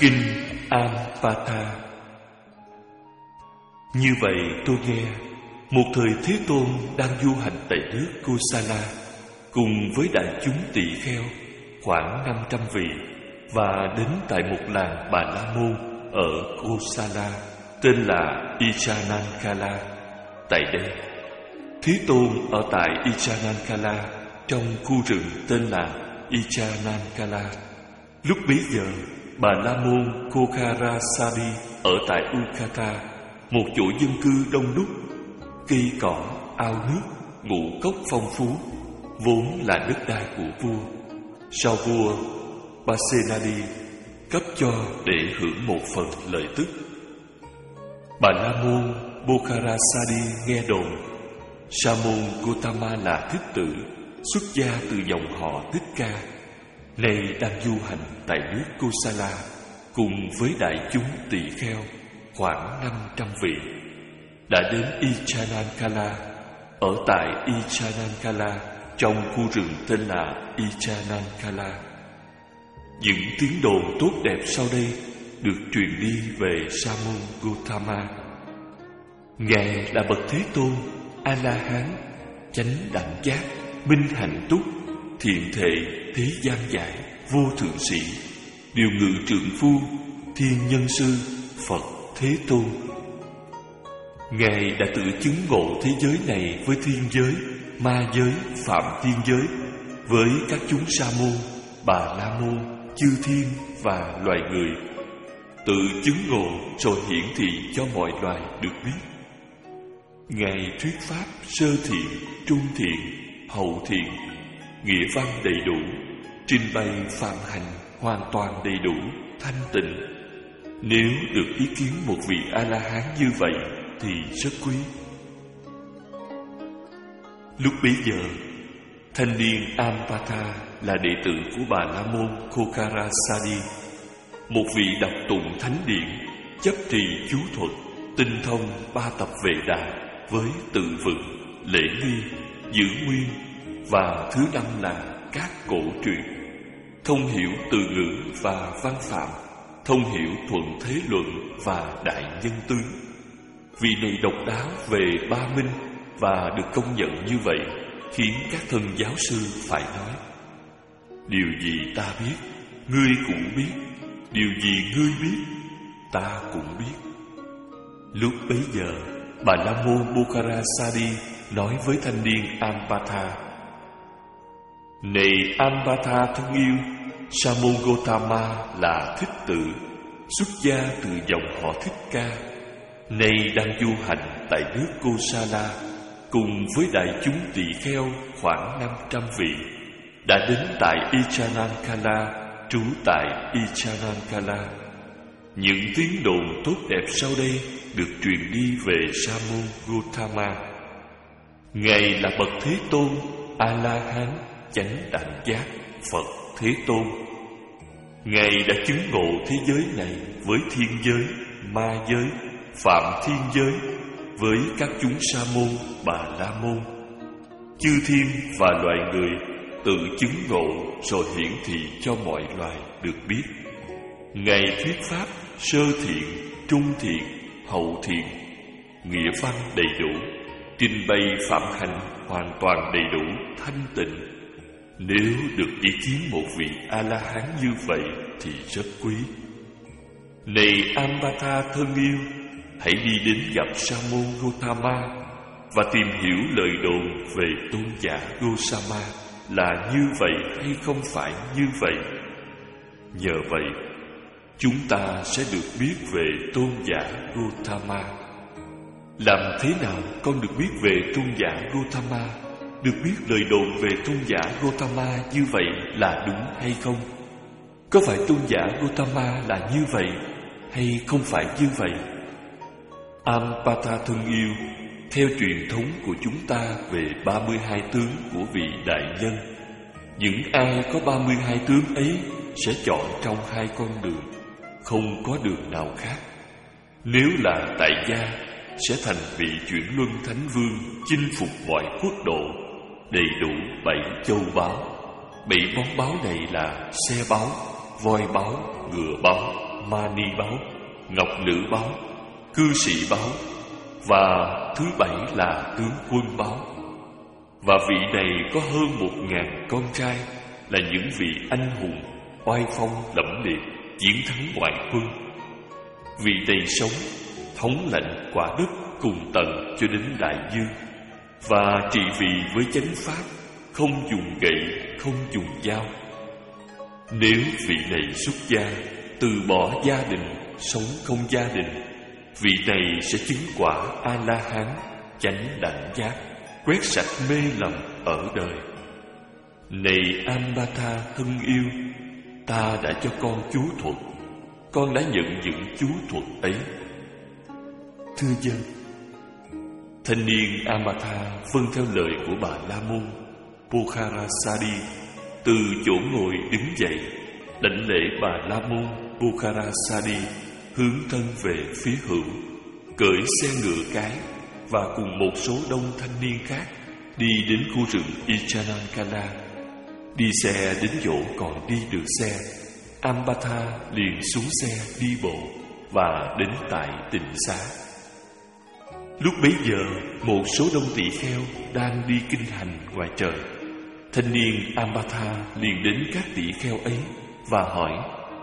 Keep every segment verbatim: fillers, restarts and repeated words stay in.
Kinh Anpatha. Như vậy tôi nghe, một thời Thế Tôn đang du hành tại nước Kosala cùng với đại chúng tỳ kheo khoảng năm trăm vị, và đến tại một làng Bà La Môn ở Kosala tên là Icanankala. Tại đây, Thế Tôn ở tại Icanankala trong khu rừng tên là Icanankala. Lúc bấy giờ, Bà La Môn Kokharasari ở tại Ukata, một chỗ dân cư đông đúc, cây cỏ, ao nước, ngũ cốc phong phú, vốn là đất đai của vua. Sau vua Pasenadi cấp cho để hưởng một phần lợi tức. Bà La Môn Bokharasari nghe đồn Sa môn Gotama là thích tử, xuất gia từ dòng họ Thích Ca, nay đang du hành tại nước Kosala cùng với đại chúng tỳ kheo khoảng năm trăm vị, đã đến Icanankala. Ở tại Icanankala trong khu rừng tên là Icanankala, những tiếng đồn tốt đẹp sau đây được truyền đi về Sa môn Gotama. Ngài là bậc Thế Tôn, A La Hán, chánh đẳng giác, minh hạnh túc, thiện thệ, thế gian giải, vô thượng sĩ, điều ngự trượng phu, thiên nhân sư, Phật Thế Tôn. Ngài đã tự chứng ngộ thế giới này với thiên giới, ma giới, phạm thiên giới, với các chúng Sa môn, Bà La Môn, chư thiên và loài người. Tự chứng ngộ rồi hiển thị cho mọi loài được biết. Ngài thuyết pháp sơ thiện, trung thiện, hậu thiện, nghĩa văn đầy đủ, trình bày phạm hành hoàn toàn đầy đủ, thanh tịnh. Nếu được ý kiến một vị A-la-hán như vậy thì rất quý. Lúc bấy giờ, thanh niên Anpatha là đệ tử của Bà La Môn Kokharasari, một vị đọc tụng thánh điển, chấp trì chú thuật, tinh thông ba tập Vệ Đà với tự vựng, lễ nghi, giữ nguyên, và thứ năm là các cổ truyện, thông hiểu từ ngữ và văn phạm, thông hiểu thuận thế luận và đại nhân tướng. Vị này độc đáo về ba minh và được công nhận như vậy khiến các thân giáo sư phải nói: điều gì ta biết, ngươi cũng biết; điều gì ngươi biết, ta cũng biết. Lúc bấy giờ, Bà La Môn Bokharasari nói với thanh niên Anpatha: này Anpatha thân yêu, Sa môn Gotama là thích tử, xuất gia từ dòng họ Thích Ca, nay đang du hành tại nước Kosala cùng với đại chúng tỳ kheo khoảng năm trăm vị, đã đến tại Icanankala, trú tại Icanankala. Những tiếng đồn tốt đẹp sau đây được truyền đi về Sa môn Gotama. Ngài là bậc Thế Tôn, A La Hán, chánh đẳng giác, Phật Thế Tôn. Ngài đã chứng ngộ thế giới này với thiên giới, ma giới, phạm thiên giới, với các chúng Sa môn, Bà La Môn, chư thiên và loài người, tự chứng ngộ rồi hiển thị cho mọi loài được biết. Ngài thuyết pháp sơ thiện, trung thiện, hậu thiện, nghĩa văn đầy đủ, trình bày phạm hành hoàn toàn đầy đủ, thanh tịnh. Nếu được ý kiến một vị A-la-hán như vậy thì rất quý. Này Anpatha thân yêu, hãy đi đến gặp Sa môn Gotama và tìm hiểu lời đồn về tôn giả Gosama là như vậy hay không phải như vậy. Nhờ vậy, chúng ta sẽ được biết về tôn giả Gotama. Làm thế nào con được biết về tôn giả Gotama? Được biết lời đồn về tôn giả Gotama như vậy là đúng hay không? Có phải tôn giả Gotama là như vậy hay không phải như vậy? Anpatha thân yêu, theo truyền thống của chúng ta về ba mươi hai tướng của vị đại nhân, những ai có ba mươi hai tướng ấy sẽ chọn trong hai con đường, không có đường nào khác. Nếu là tại gia, sẽ thành vị chuyển luân thánh vương, chinh phục mọi quốc độ, đầy đủ bảy châu báu. Bảy món báu này là xe báu, voi báu, ngựa báu, Mani báo, ngọc nữ báo, cư sĩ báo, và thứ bảy là tướng quân báo. Và vị này có hơn một ngàn con trai, là những vị anh hùng oai phong lẫm liệt, chiến thắng ngoại quân. Vị này sống thống lãnh quả đất cùng tận cho đến đại dương, và trị vì với chánh pháp, không dùng gậy, không dùng dao. Nếu vị này xuất gia, từ bỏ gia đình, sống không gia đình, vị này sẽ chứng quả A-la-hán, chánh đẳng giác, quét sạch mê lầm ở đời. Này Ambata thân yêu, ta đã cho con chú thuật, con đã nhận những chú thuật ấy. Thưa dân. Thanh niên Ambata vâng theo lời của bà La Môn Pokharasadi, từ chỗ ngồi đứng dậy, đảnh lễ bà La Môn Pokharasadi, hướng thân về phía hữu, cưỡi xe ngựa cái và cùng một số đông thanh niên khác đi đến khu rừng Ichanakala. Đi xe đến chỗ còn đi được xe, Ambata liền xuống xe đi bộ và đến tại tịnh xá. Lúc bấy giờ, một số đông tỳ kheo đang đi kinh hành ngoài trời. Thanh niên Ambata liền đến các tỳ kheo ấy và hỏi: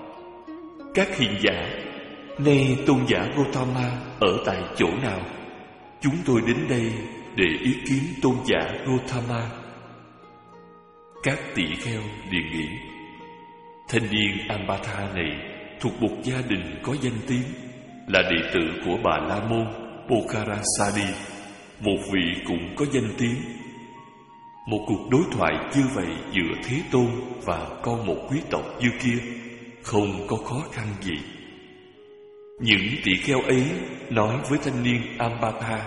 các hiền giả, nay tôn giả Gotama ở tại chỗ nào? Chúng tôi đến đây để ý kiến tôn giả Gotama. Các tỳ kheo liền nghĩ: thanh niên Ambata này thuộc một gia đình có danh tiếng, là đệ tử của bà La Môn Pokharasadi, một vị cũng có danh tiếng. Một cuộc đối thoại như vậy giữa Thế Tôn và con một quý tộc như kia không có khó khăn gì. Những tỳ kheo ấy nói với thanh niên Ambata: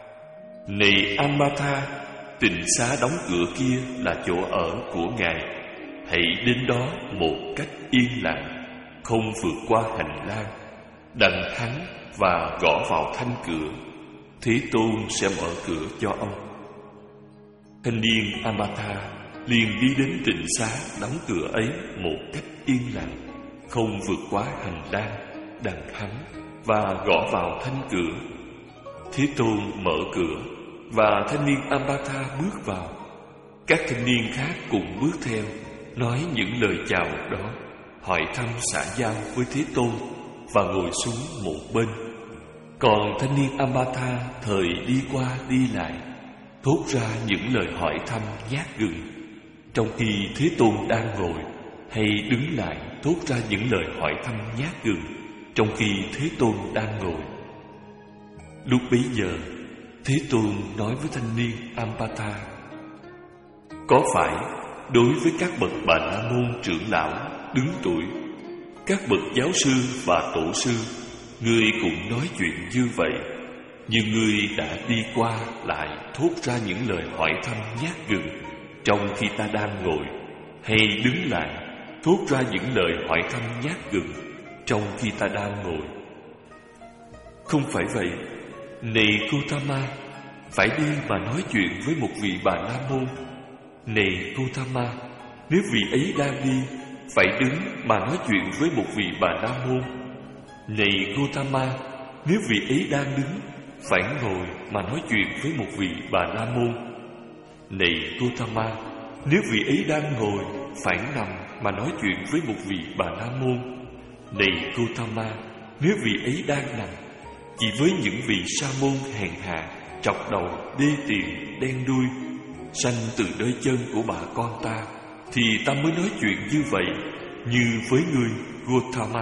này Ambata, tịnh xá đóng cửa kia là chỗ ở của ngài, hãy đến đó một cách yên lặng, không vượt qua hành lang, đặng hắn và gõ vào thanh cửa. Thế Tôn sẽ mở cửa cho ông. Thanh niên Ambata liền đi đến tịnh xá đóng cửa ấy một cách yên lặng, không vượt quá hành lang, đặng hắn và gõ vào thanh cửa. Thế Tôn mở cửa và thanh niên Ambata bước vào. Các thanh niên khác cùng bước theo, nói những lời chào đó, hỏi thăm xã giao với Thế Tôn và ngồi xuống một bên. Còn thanh niên Ambata thời đi qua đi lại, thốt ra những lời hỏi thăm nhát gừng, trong khi Thế Tôn đang ngồi, hay đứng lại thốt ra những lời hỏi thăm nhát gừng, trong khi Thế Tôn đang ngồi. Lúc bấy giờ, Thế Tôn nói với thanh niên Ambata: có phải đối với các bậc Bà La Môn trưởng lão đứng tuổi, các bậc giáo sư và tổ sư, ngươi cũng nói chuyện như vậy, nhưng ngươi đã đi qua lại thốt ra những lời hỏi thăm nhát gừng, trong khi ta đang ngồi, hay đứng lại thốt ra những lời hỏi thăm nhát gừng, trong khi ta đang ngồi? Không phải vậy. Này Gotama, phải đi mà nói chuyện với một vị Bà La Môn. Này Gotama, nếu vị ấy đang đi, phải đứng mà nói chuyện với một vị Bà La Môn. Này Gotama, nếu vị ấy đang đứng, phải ngồi mà nói chuyện với một vị Bà La Môn. Này Gotama, nếu vị ấy đang ngồi, phải nằm mà nói chuyện với một vị Bà La Môn. Này Gotama, nếu vị ấy đang nằm, chỉ với những vị sa môn hèn hạ, trọc đầu, đê tiện, đen đuôi, sanh từ đôi chân của bà con ta, thì ta mới nói chuyện như vậy, như với ngươi Gotama.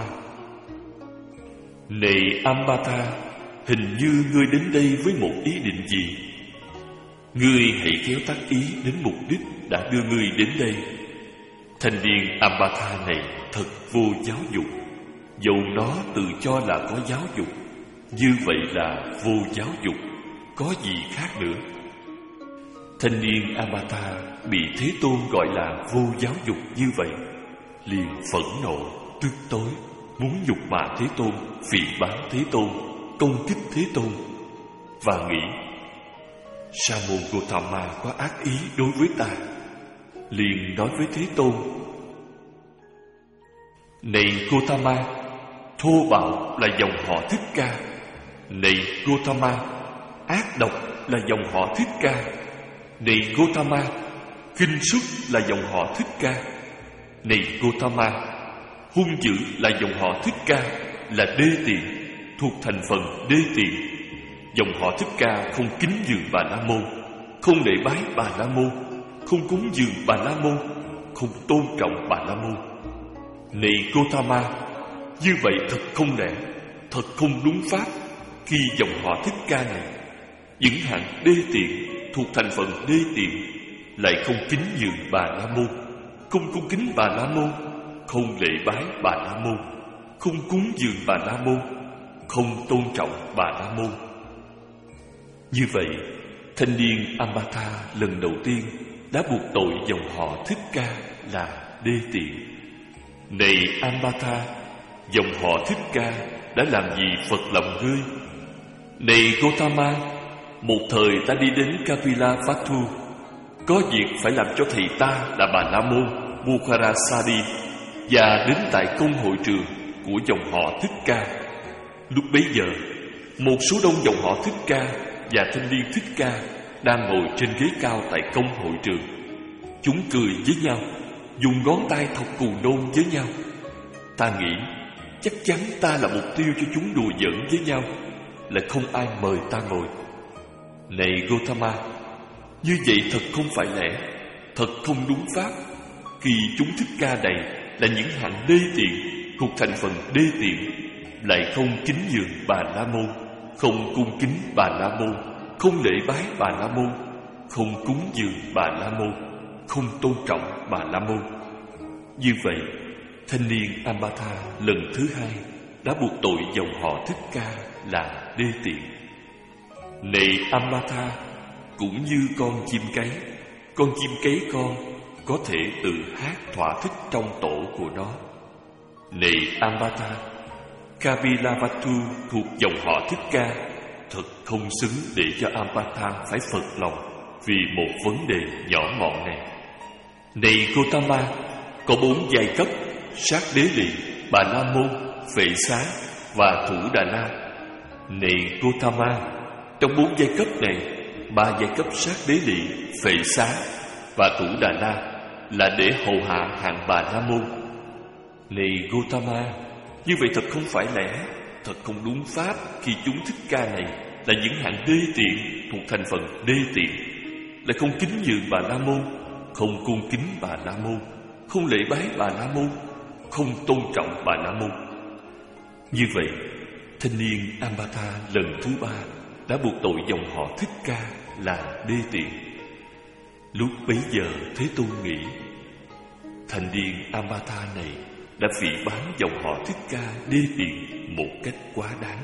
Này Ambata, hình như ngươi đến đây với một ý định gì? Ngươi hãy khéo tác ý đến mục đích đã đưa ngươi đến đây. Thanh niên Ambata này thật vô giáo dục, dầu nó tự cho là có giáo dục, như vậy là vô giáo dục, có gì khác nữa. Thanh niên Ambata bị Thế Tôn gọi là vô giáo dục như vậy, liền phẫn nộ, tức tối, muốn nhục mạ Thế Tôn, phỉ báng Thế Tôn, công kích Thế Tôn, và nghĩ: Sa môn Gotama có ác ý đối với ta. Liền nói với Thế Tôn: Này Gotama, thô bạo là dòng họ Thích Ca. Này Gotama, ác độc là dòng họ Thích Ca. Này Gotama, khinh suất là dòng họ Thích Ca. Này Gotama, hung dữ là dòng họ Thích Ca, là đê tiện, thuộc thành phần đê tiện. Dòng họ Thích Ca không kính dường Bà La Môn, không lễ bái Bà La Môn, không cúng dường Bà La Môn, không tôn trọng Bà La Môn. Này Gotama, như vậy thật không lẽ, thật không đúng pháp, khi dòng họ Thích Ca này, những hạng đê tiện, thuộc thành phần đê tiện, lại không kính dường Bà La Môn, không cung kính Bà La Môn, không lễ bái Bà La Môn, không cúng dường Bà La Môn, không tôn trọng Bà La Môn. Như vậy, thanh niên Ambata lần đầu tiên đã buộc tội dòng họ Thích Ca là đê tiện. Này Ambata, dòng họ Thích Ca đã làm gì Phật lòng ngươi? Này Gotama, một thời ta đi đến Kapilavatthu, có việc phải làm cho thầy ta là Bà La Môn Mukharasadi, và đến tại công hội trường của dòng họ Thích Ca. Lúc bấy giờ, một số đông dòng họ Thích Ca và thanh niên Thích Ca đang ngồi trên ghế cao tại công hội trường. Chúng cười với nhau, dùng ngón tay thọc cù nôn với nhau. Ta nghĩ chắc chắn ta là mục tiêu cho chúng đùa giỡn với nhau, lại không ai mời ta ngồi. Này Gotama, như vậy thật không phải lẽ, thật không đúng pháp, khi chúng Thích Ca này là những hạng đê tiện, thuộc thành phần đê tiện, lại không kính dường Bà La Môn, không cung kính Bà La Môn, không lễ bái Bà La Môn, không cúng dường Bà La Môn, không tôn trọng Bà La Môn. Như vậy, thanh niên Ambata lần thứ hai đã buộc tội dòng họ Thích Ca là đê tiện. Này Ambata, cũng như con chim cấy, con chim cấy con có thể tự hát thỏa thích trong tổ của nó. Này Ambata, Kapilavatthu thuộc dòng họ Thích Ca thật không xứng để cho Ambata phải phật lòng vì một vấn đề nhỏ mọn này. Này Gotama, có bốn giai cấp: Sát Đế Lì, Bà La Môn, Phệ Xá và Thủ Đà La. Này Gotama, trong bốn giai cấp này, ba giai cấp Sát Đế Lì, Phệ Xá và Thủ Đà La là để hầu hạ hạng Bà La Môn. Này Gotama, như vậy thật không phải lẽ, thật không đúng pháp, khi chúng Thích Ca này là những hạng đê tiện, thuộc thành phần đê tiện, lại không kính dường Bà La Môn, không cung kính Bà La Môn, không lễ bái Bà La Môn, không tôn trọng Bà La Môn. Như vậy, thanh niên Ambata lần thứ ba đã buộc tội dòng họ Thích Ca là đê tiện. Lúc bấy giờ Thế Tôn nghĩ, thanh niên Ambata này đã phỉ báng dòng họ Thích Ca đê tiện một cách quá đáng.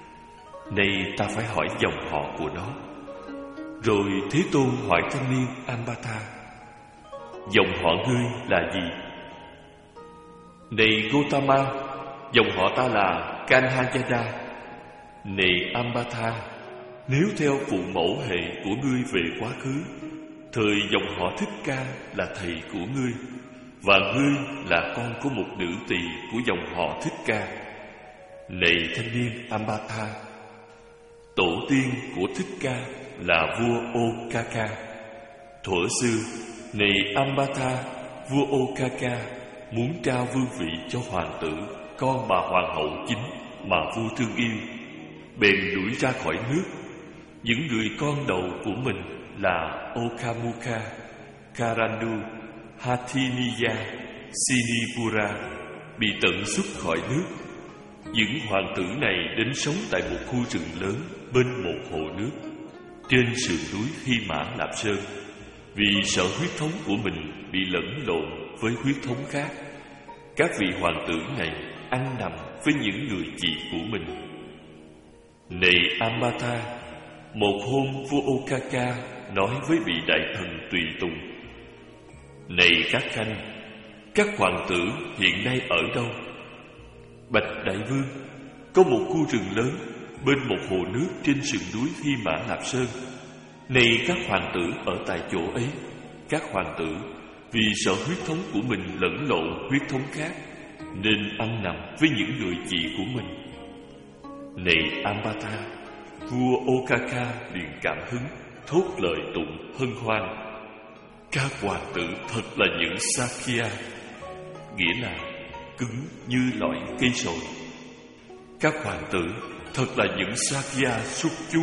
Nay ta phải hỏi dòng họ của nó. Rồi Thế Tôn hỏi thanh niên Ambata, dòng họ ngươi là gì? Này Gotama, dòng họ ta là Kanhayada. Này Ambata, nếu theo phụ mẫu hệ của ngươi về quá khứ, thời dòng họ Thích Ca là thầy của ngươi, và ngươi là con của một nữ tỳ của dòng họ Thích Ca. Này thanh niên Ambata, tổ tiên của Thích Ca là vua Okaka. Thuở xưa, này Ambata, vua Okaka muốn trao vương vị cho hoàng tử, con bà hoàng hậu chính mà vua thương yêu, bèn đuổi ra khỏi nước. Những người con đầu của mình là Okamukha, Karandu, Hathiniya, Sinipura bị tận xuất khỏi nước. Những hoàng tử này đến sống tại một khu rừng lớn bên một hồ nước trên sườn núi Hy Mã Lạp Sơn, vì sợ huyết thống của mình bị lẫn lộn với huyết thống khác. Các vị hoàng tử này ăn nằm với những người chị của mình. Này Ambata, một hôm vua Okaka nói với vị đại thần tùy tùng, này các khanh, các hoàng tử hiện nay ở đâu? Bạch đại vương, có một khu rừng lớn bên một hồ nước trên sườn núi Hy Mã Lạp Sơn. Này các hoàng tử ở tại chỗ ấy. Các hoàng tử vì sợ huyết thống của mình lẫn lộn huyết thống khác, nên ăn nằm với những người chị của mình. Này Ambata, vua Okaka liền cảm hứng, thốt lời tụng hân hoan: các hoàng tử thật là những Sakya, nghĩa là cứng như loại cây sồi. Các hoàng tử thật là những Sakya xuất chúng.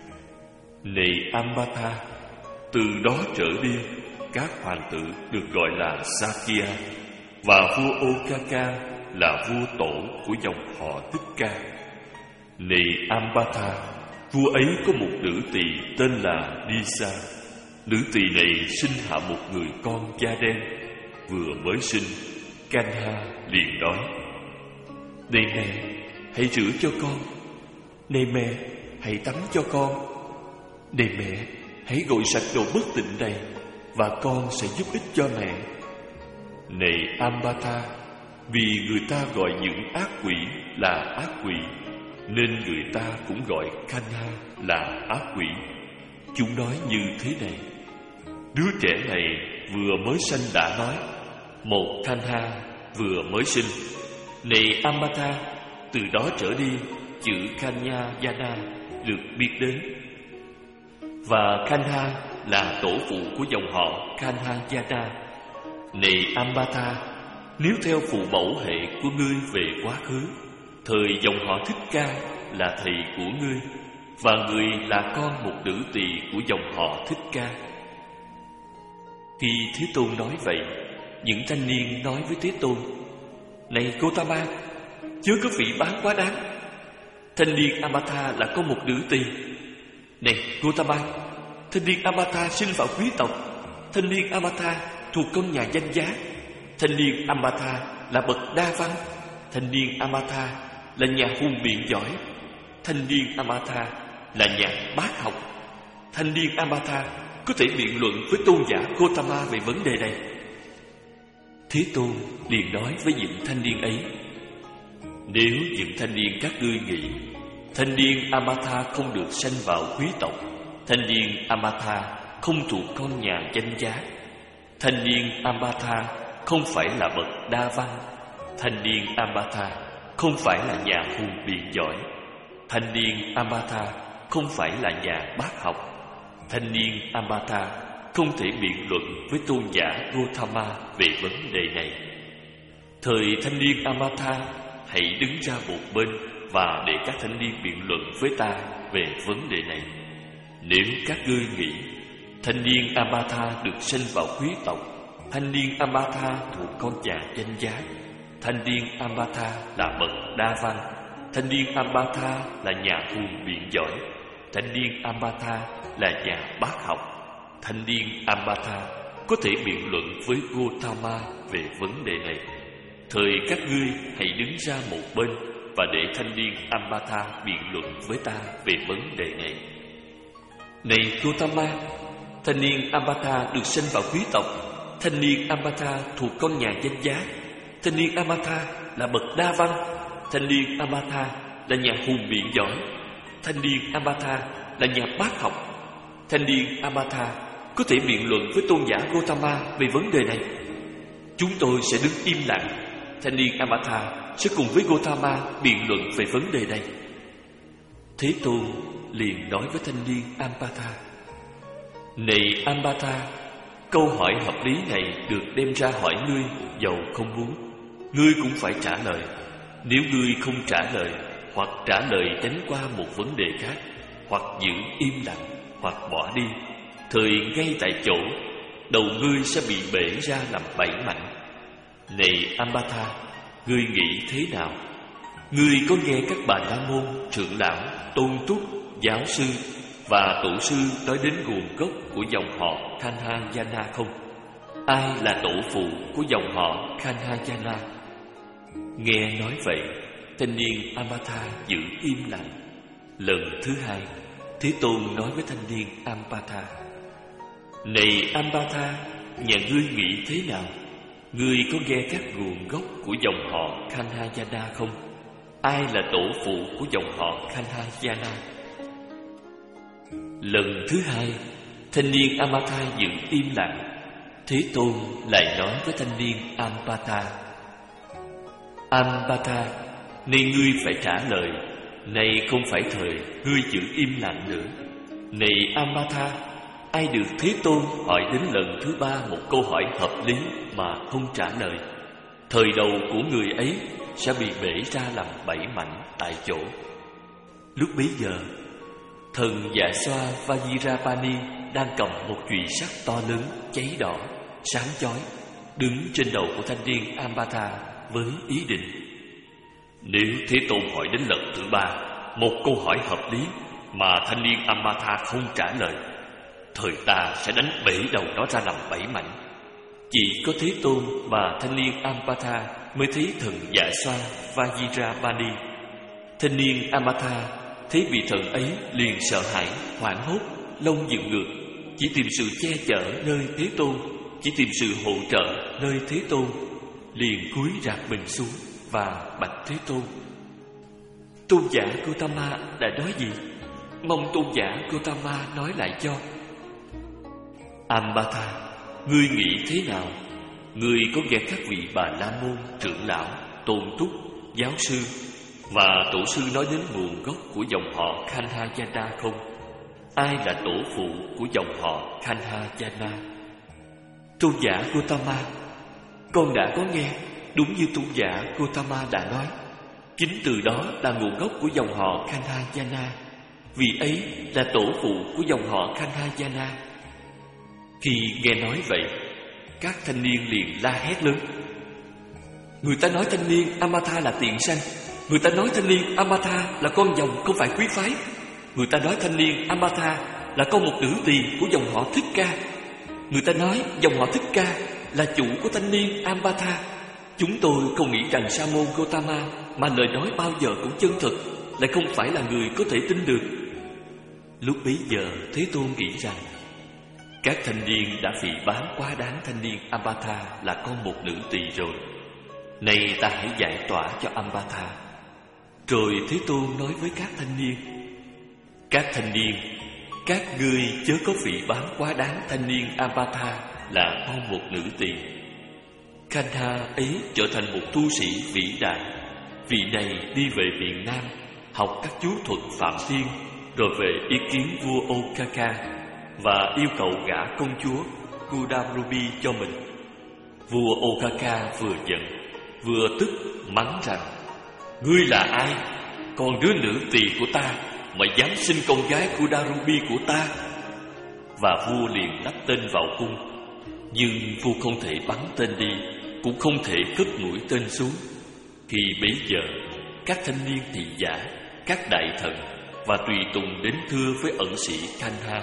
Này Ambata, từ đó trở đi, các hoàng tử được gọi là Sakya, và vua Okaka là vua tổ của dòng họ Thích Ca. Này Ambata, vua ấy có một nữ tỳ tên là Disa. Nữ tỳ này sinh hạ một người con da đen, vừa mới sinh. Kanha liền nói: này mẹ, hãy rửa cho con. Này mẹ, hãy tắm cho con. Này mẹ, hãy gội sạch đồ bất tịnh này, và con sẽ giúp ích cho mẹ. Này Ambata, vì người ta gọi những ác quỷ là ác quỷ, nên người ta cũng gọi Kanha là ác quỷ. Chúng nói như thế này: đứa trẻ này vừa mới sanh đã nói, một Kanha vừa mới sinh. Này Ambata, từ đó trở đi, chữ Kanya Yana được biết đến. Và Kanha là tổ phụ của dòng họ Kanhayana. Này Ambata, nếu theo phụ mẫu hệ của ngươi về quá khứ, thời dòng họ Thích Ca là thầy của ngươi, và ngươi là con một nữ tỳ của dòng họ Thích Ca. Khi Thế Tôn nói vậy, những thanh niên nói với Thế Tôn: này Gotama, chớ có phỉ báng quá đáng. Thanh niên Ambata là có một nữ tỳ. Này Gotama, thanh niên Ambata sinh vào quý tộc. Thanh niên Ambata thuộc con nhà danh giá. Thanh niên Ambata là bậc đa văn. Thanh niên Ambata là nhà hùng biện giỏi. Thanh niên Ambata là nhà bác học. Thanh niên Ambata có thể biện luận với tôn giả Gotama về vấn đề này. Thế Tôn liền nói với những thanh niên ấy: nếu những thanh niên các ngươi nghĩ thanh niên Ambata không được sanh vào quý tộc, thanh niên Ambata không thuộc con nhà danh giá, thanh niên Ambata không phải là bậc đa văn, thanh niên Ambata không phải là nhà hùng biện giỏi, thanh niên Ambata không phải là nhà bác học, thanh niên Ambata không thể biện luận với tôn giả Gotama về vấn đề này. Thời thanh niên Ambata, hãy đứng ra một bên và để các thanh niên biện luận với ta về vấn đề này. Nếu các ngươi nghĩ thanh niên Ambata được sinh vào quý tộc, thanh niên Ambata thuộc con nhà danh giá, thanh niên Ambata là bậc đa văn, thanh niên Ambata là nhà hùng biện giỏi, thanh niên Ambata là nhà bác học, thanh niên Ambata có thể biện luận với Gotama về vấn đề này. Thời các ngươi hãy đứng ra một bên và để thanh niên Ambata biện luận với ta về vấn đề này. Này Gotama, thanh niên Ambata được sinh vào quý tộc. Thanh niên Ambata thuộc con nhà danh giá. Thanh niên Ambata là bậc đa văn. Thanh niên Ambata là nhà hùng biện giỏi. Thanh niên Ambata là nhà bác học. Thanh niên Ambata có thể biện luận với tôn giả Gotama về vấn đề này. Chúng tôi sẽ đứng im lặng. Thanh niên Ambata sẽ cùng với Gotama biện luận về vấn đề này. Thế Tôn liền nói với thanh niên Ambata: này Ambata, câu hỏi hợp lý này được đem ra hỏi ngươi, dầu không muốn, ngươi cũng phải trả lời. Nếu ngươi không trả lời, hoặc trả lời tránh qua một vấn đề khác, hoặc giữ im lặng, hoặc bỏ đi, thời ngay tại chỗ, đầu ngươi sẽ bị bể ra làm bảy mảnh. Này Ambata, ngươi nghĩ thế nào? Ngươi có nghe các bà la môn, trưởng lão, tôn túc, giáo sư và tổ sư nói đến nguồn gốc của dòng họ Kanhayana không? Ai là tổ phụ của dòng họ Kanhayana? Nghe nói vậy, thanh niên Ambata giữ im lặng. Lần thứ hai, Thế Tôn nói với thanh niên Ambata: này Ambata, nhà ngươi nghĩ thế nào? Ngươi có nghe các nguồn gốc của dòng họ Kanhayana không? Ai là tổ phụ của dòng họ Kanhayana? Lần thứ hai, thanh niên Ambata giữ im lặng. Thế Tôn lại nói với thanh niên Ambata: Ambata, nay ngươi phải trả lời. Nay không phải thời ngươi giữ im lặng nữa. Này Ambata, ai được Thế Tôn hỏi đến lần thứ ba một câu hỏi hợp lý mà không trả lời, thời đầu của người ấy sẽ bị bể ra làm bảy mảnh tại chỗ. Lúc bấy giờ, thần Dạ Xoa Vajirapani đang cầm một chùy sắt to lớn cháy đỏ, sáng chói, đứng trên đầu của thanh niên Ambata với ý định: nếu Thế Tôn hỏi đến lần thứ ba một câu hỏi hợp lý mà thanh niên Ambata không trả lời, thời ta sẽ đánh bể đầu nó ra làm bảy mảnh. Chỉ có Thế Tôn và thanh niên Ambata mới thấy thần Dạ Xoa Vajirapani. Thanh niên Ambata thấy vị thần ấy liền sợ hãi, hoảng hốt, lông dựng ngược, chỉ tìm sự che chở nơi Thế Tôn, chỉ tìm sự hỗ trợ nơi Thế Tôn, liền cúi rạp mình xuống và bạch Thế Tôn: tôn giả Gautama đã nói gì? Mong tôn giả Gautama nói lại cho. Ambata, ngươi nghĩ thế nào? Ngươi có nghe các vị Bà La Môn, trưởng lão, tôn túc, giáo sư và tổ sư nói đến nguồn gốc của dòng họ Khanhayana không? Ai là tổ phụ của dòng họ Khanhayana? Tôn giả Gautama, con đã có nghe, đúng như tôn giả Gautama đã nói. Chính từ đó là nguồn gốc của dòng họ Khanhayana. Vì ấy là tổ phụ của dòng họ Khanhayana. Khi nghe nói vậy, các thanh niên liền la hét lớn: người ta nói thanh niên Ambata là tiện sanh. Người ta nói thanh niên Ambata là con dòng không phải quý phái. Người ta nói thanh niên Ambata là con một nữ tỳ của dòng họ Thích Ca. Người ta nói dòng họ Thích Ca là chủ của thanh niên Ambata. Chúng tôi không nghĩ rằng Sa môn Gautama mà lời nói bao giờ cũng chân thực, lại không phải là người có thể tin được. Lúc bấy giờ Thế Tôn nghĩ rằng các thanh niên đã phỉ báng quá đáng thanh niên Ambata là con một nữ tỳ rồi. Nay ta hãy giải tỏa cho Ambata. Rồi Thế Tôn nói với các thanh niên: các thanh niên, các ngươi chớ có phỉ báng quá đáng thanh niên Ambata là con một nữ tỳ. Khanha ấy trở thành một tu sĩ vĩ đại. Vị này đi về miền Nam, học các chú thuật Phạm Thiên, rồi về ý kiến vua Okaka và yêu cầu gả công chúa Kudarubi cho mình. Vua Okaka vừa giận vừa tức, mắng rằng: ngươi là ai? Con đứa nữ tỳ của ta mà dám sinh con gái Kudarubi của ta? Và vua liền lắp tên vào cung. Nhưng vua không thể bắn tên đi, cũng không thể cất mũi tên xuống. Khi bấy giờ, các thanh niên thị giả, các đại thần và tùy tùng đến thưa với ẩn sĩ Khanha: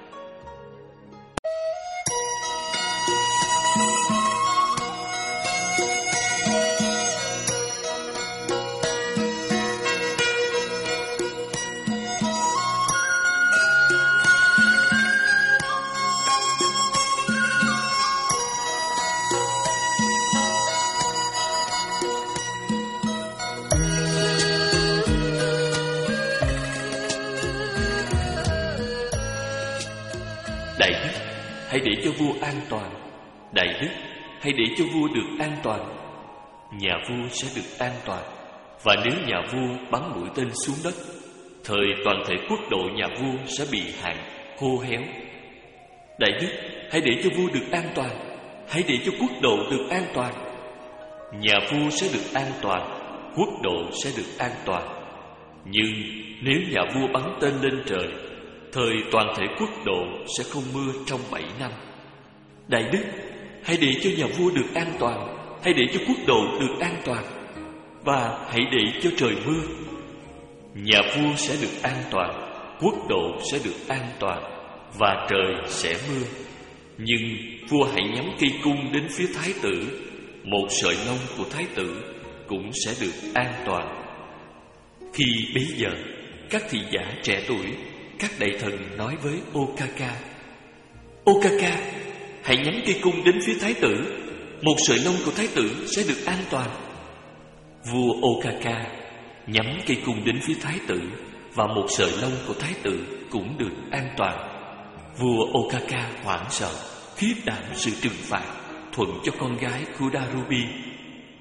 đại đức, hãy để cho vua an toàn. Đại đức, hãy để cho vua được an toàn. Nhà vua sẽ được an toàn. Và nếu nhà vua bắn mũi tên xuống đất, thời toàn thể quốc độ nhà vua sẽ bị hạn, khô héo. Đại đức, hãy để cho vua được an toàn. Hãy để cho quốc độ được an toàn. Nhà vua sẽ được an toàn, quốc độ sẽ được an toàn. Nhưng nếu nhà vua bắn tên lên trời, thời toàn thể quốc độ sẽ không mưa trong bảy năm. Đại đức, hãy để cho nhà vua được an toàn. Hãy để cho quốc độ được an toàn. Và hãy để cho trời mưa. Nhà vua sẽ được an toàn, quốc độ sẽ được an toàn, và trời sẽ mưa. Nhưng vua hãy nhắm cây cung đến phía thái tử. Một sợi lông của thái tử cũng sẽ được an toàn. Khi bấy giờ, các thị giả trẻ tuổi, các đại thần nói với Okaka: Okaka, hãy nhắm cây cung đến phía thái tử. Một sợi lông của thái tử sẽ được an toàn. Vua Okaka nhắm cây cung đến phía thái tử, và một sợi lông của thái tử cũng được an toàn. Vua Okaka hoảng sợ, khiếp đảm sự trừng phạt thuận cho con gái Kudarubi.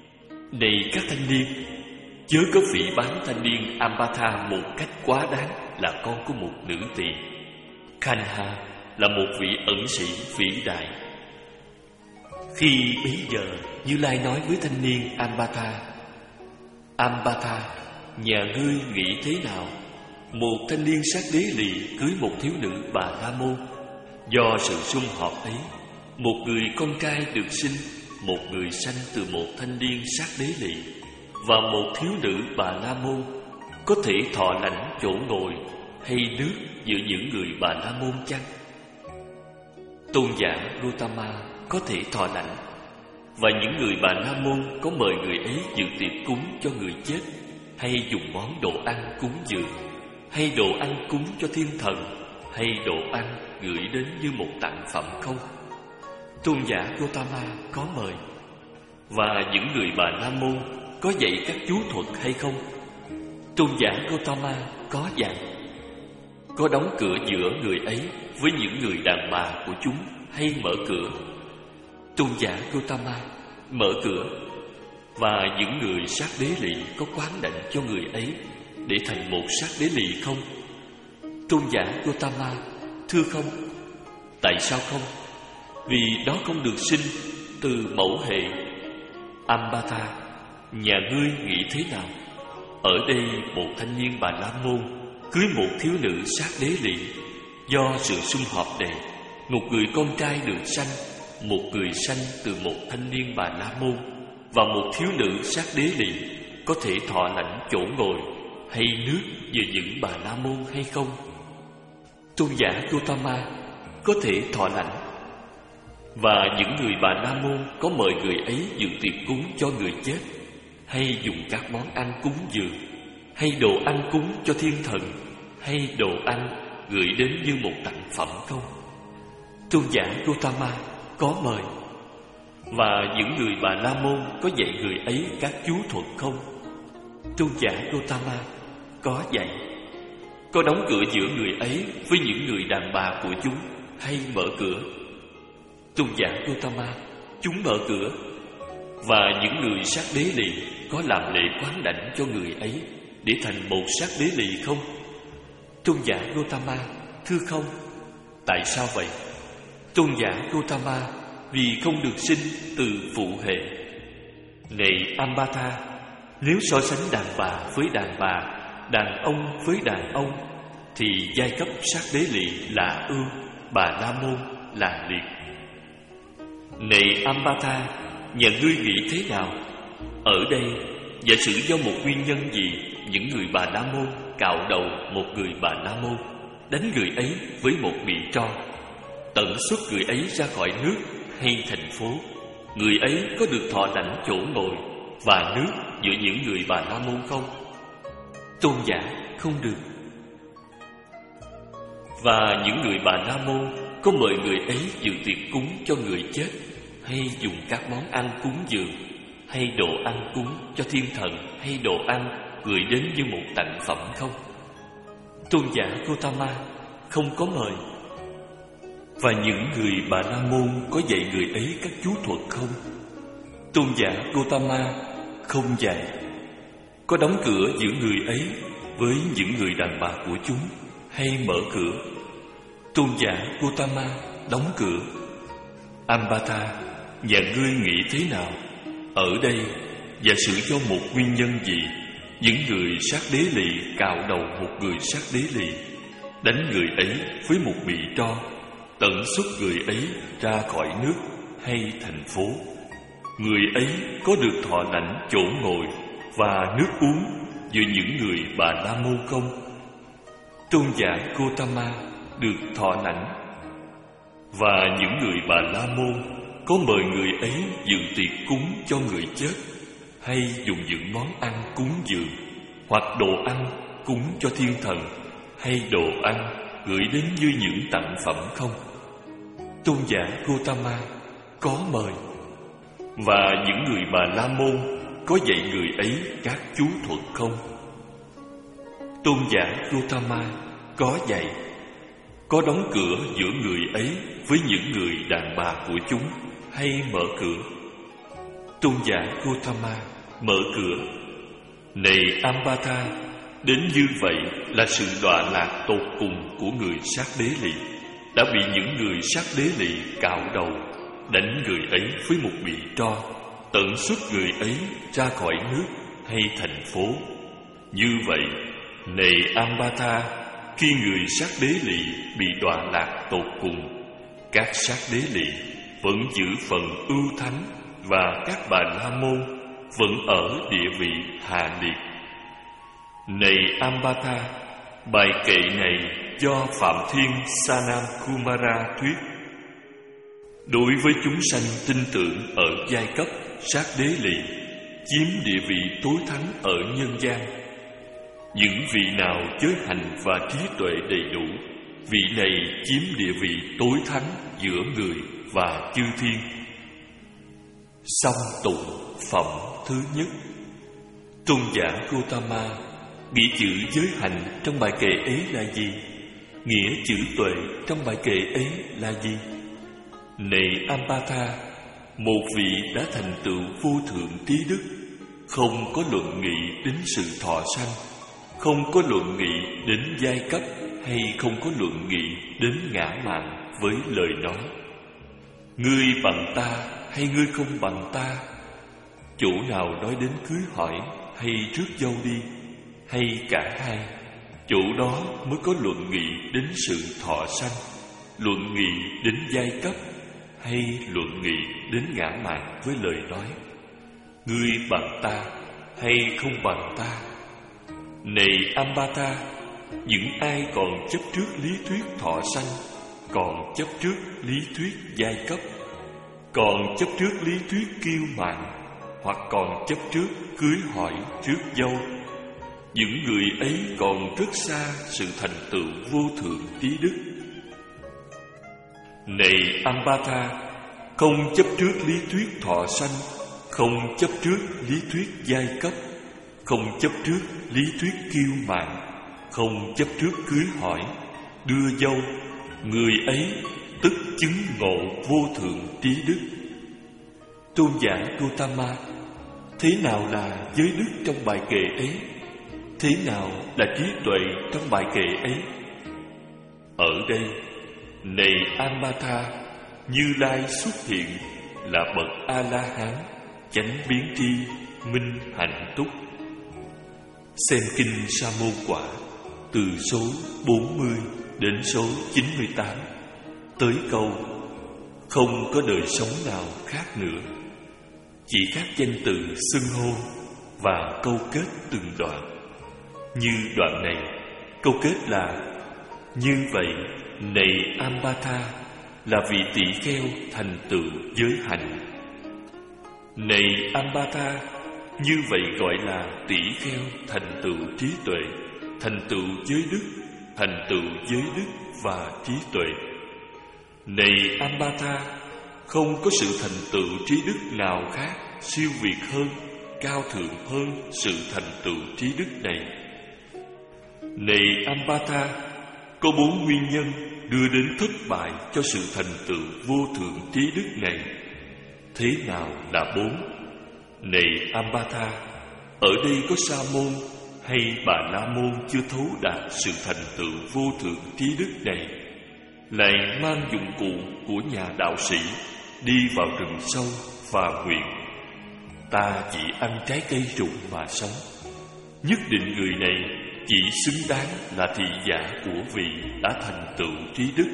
Này các thanh niên, chớ có phỉ báng thanh niên Ambata một cách quá đáng là con của một nữ tỳ. Kanha là một vị ẩn sĩ vĩ đại. Khi bấy giờ Như Lai nói với thanh niên Ambata: Ambata, nhà ngươi nghĩ thế nào? Một thanh niên sát đế lì cưới một thiếu nữ Bà La Môn. Do sự sum họp ấy, một người con trai được sinh, một người sanh từ một thanh niên sát đế lì, và một thiếu nữ Bà La Môn có thể thọ lãnh chỗ ngồi hay nước giữa những người Bà La Môn chăng? Tôn giả Gautama có thể thọ lãnh, và những người Bà La Môn có mời người ấy dự tiệc cúng cho người chết, hay dùng món đồ ăn cúng dường, hay đồ ăn cúng cho thiên thần, hay đồ ăn gửi đến như một tặng phẩm không? Tôn giả Gautama có mời. Và những người Bà La Môn có dạy các chú thuật hay không? Tôn giả Gautama có dạy. Có đóng cửa giữa người ấy với những người đàn bà của chúng hay mở cửa? Tôn giả Gautama mở cửa. Và những người sát đế lì có quán đảnh cho người ấy để thành một sát đế lì không? Tôn giả Gautama thưa không. Tại sao không? Vì đó không được sinh từ mẫu hệ. Ambata, nhà ngươi nghĩ thế nào? Ở đây một thanh niên Bà La Môn cưới một thiếu nữ sát đế lì. Do sự sum họp này, một người con trai được sanh, một người sanh từ một thanh niên Bà La Môn, và một thiếu nữ sát đế lì có thể thọ lãnh chỗ ngồi hay nước giữa những Bà La Môn hay không? Tôn giả Gautama có thể thọ lãnh. Và những người Bà La Môn có mời người ấy dự tiệc cúng cho người chết, hay dùng các món ăn cúng dường, hay đồ ăn cúng cho thiên thần, hay đồ ăn gửi đến như một tặng phẩm không? Tôn giả Gautama có mời. Và những người Bà La Môn có dạy người ấy các chú thuật không? Tôn giả Gautama có dạy. Có đóng cửa giữa người ấy với những người đàn bà của chúng hay mở cửa? Tôn giả Gautama, chúng mở cửa. Và những người sát đế lì có làm lễ quán đảnh cho người ấy để thành một sát đế lì không? Tôn giả Gautama thưa không. Tại sao vậy? Tôn giả Gautama, vì không được sinh từ phụ hệ. Này Ambata, nếu so sánh đàn bà với đàn bà, đàn ông với đàn ông, thì giai cấp sát đế lì là ưu, Bà La Môn là liệt. Này Ambata, nhà ngươi nghĩ thế nào? Ở đây, giả sử do một nguyên nhân gì, những người Bà La Môn cạo đầu một người Bà La Môn, đánh người ấy với một bị tro, tận xuất người ấy ra khỏi nước hay thành phố, người ấy có được thọ lãnh chỗ ngồi và nước giữa những người Bà La Môn không? Tôn giả không được. Và những người Bà La Môn có mời người ấy dự tiệc cúng cho người chết, hay dùng các món ăn cúng dường, hay đồ ăn cúng cho thiên thần, hay đồ ăn gửi đến như một tặng phẩm không? Tôn giả Gautama không có mời. Và những người Bà La Môn có dạy người ấy các chú thuật không? Tôn giả Gautama không dạy. Có đóng cửa giữa người ấy với những người đàn bà của chúng hay mở cửa? Tôn giả Gautama đóng cửa. Ambata, nhà ngươi nghĩ thế nào? Ở đây, giả sử do một nguyên nhân gì, những người sát đế lì cạo đầu một người sát đế lì, đánh người ấy với một bị tro, tận xuất người ấy ra khỏi nước hay thành phố, người ấy có được thọ lãnh chỗ ngồi và nước uống giữa những người Bà La Môn không? Tôn giả Gautama được thọ lãnh. Và những người Bà La Môn có mời người ấy dự tiệc cúng cho người chết, hay dùng những món ăn cúng dường, hoặc đồ ăn cúng cho thiên thần, hay đồ ăn gửi đến như những tặng phẩm không? Tôn giả Gautama có mời. Và những người Bà La Môn có dạy người ấy các chú thuật không? Tôn giả Gautama có dạy. Có đóng cửa giữa người ấy với những người đàn bà của chúng hay mở cửa? Tôn giả Gautama mở cửa. Này Ambata, đến như vậy là sự đọa lạc tột cùng của người sát đế lỵ, đã bị những người sát đế lỵ cạo đầu, đánh người ấy với một bị tro, tận xuất người ấy ra khỏi nước hay thành phố. Như vậy, này Ambata, khi người sát đế lỵ bị đọa lạc tột cùng, các sát đế lỵ vẫn giữ phần ưu thánh và các bà la môn vẫn ở địa vị hạ liệt. Này Ambata, bài kệ này do Phạm Thiên Sanam Kumara thuyết. Đối với chúng sanh tin tưởng ở giai cấp sát đế lỵ, chiếm địa vị tối thắng ở nhân gian, những vị nào giới hành và trí tuệ đầy đủ, vị này chiếm địa vị tối thắng giữa người và chư thiên. Song tụng phẩm thứ nhất. Tôn giả Gautama nghĩ chữ giới hành trong bài kệ ấy là gì? Nghĩa chữ tuệ trong bài kệ ấy là gì? Này Ambata, một vị đã thành tựu vô thượng trí đức, không có luận nghị đến sự thọ sanh, không có luận nghị đến giai cấp, hay không có luận nghị đến ngã mạn với lời nói. Ngươi bằng ta hay ngươi không bằng ta? Chỗ nào nói đến cưới hỏi hay rước dâu đi, hay cả hai, chỗ đó mới có luận nghị đến sự thọ sanh, luận nghị đến giai cấp, hay luận nghị đến ngã mạn với lời nói. Ngươi bằng ta hay không bằng ta? Này Ambata, những ai còn chấp trước lý thuyết thọ sanh, còn chấp trước lý thuyết giai cấp, còn chấp trước lý thuyết kiêu mạn, hoặc còn chấp trước cưới hỏi rước dâu, những người ấy còn rất xa sự thành tựu vô thượng trí đức. Này Ambata, không chấp trước lý thuyết thọ sanh, không chấp trước lý thuyết giai cấp, không chấp trước lý thuyết kiêu mạn, không chấp trước cưới hỏi, đưa dâu, người ấy tức chứng ngộ vô thượng trí đức. Tôn giả Gautama, thế nào là giới đức trong bài kệ ấy? Thế nào là trí tuệ trong bài kệ ấy? Ở đây, này Ambata, Như Lai xuất hiện là bậc A-la-hán, chánh biến tri, minh hạnh túc. Xem kinh Sa môn quả từ số bốn mươi đến số chín mươi tám, tới câu không có đời sống nào khác nữa, chỉ các danh từ xưng hô và câu kết từng đoạn. Như đoạn này, câu kết là: như vậy, này Ambata, là vị tỷ kheo thành tựu giới hành. Này Ambata, như vậy gọi là tỷ kheo thành tựu trí tuệ, thành tựu giới đức, thành tựu giới đức và trí tuệ. Này Ambata, không có sự thành tựu trí đức nào khác siêu việt hơn, cao thượng hơn sự thành tựu trí đức này. Này Ambata, có bốn nguyên nhân đưa đến thất bại cho sự thành tựu vô thượng trí đức này. Thế nào là bốn? Này Ambata, ở đây có sa môn hay bà la môn chưa thấu đạt sự thành tựu vô thượng trí đức này, lại mang dụng cụ của nhà đạo sĩ đi vào rừng sâu và nguyện: ta chỉ ăn trái cây rụng mà sống. Nhất định người này chỉ xứng đáng là thị giả của vị đã thành tựu trí đức.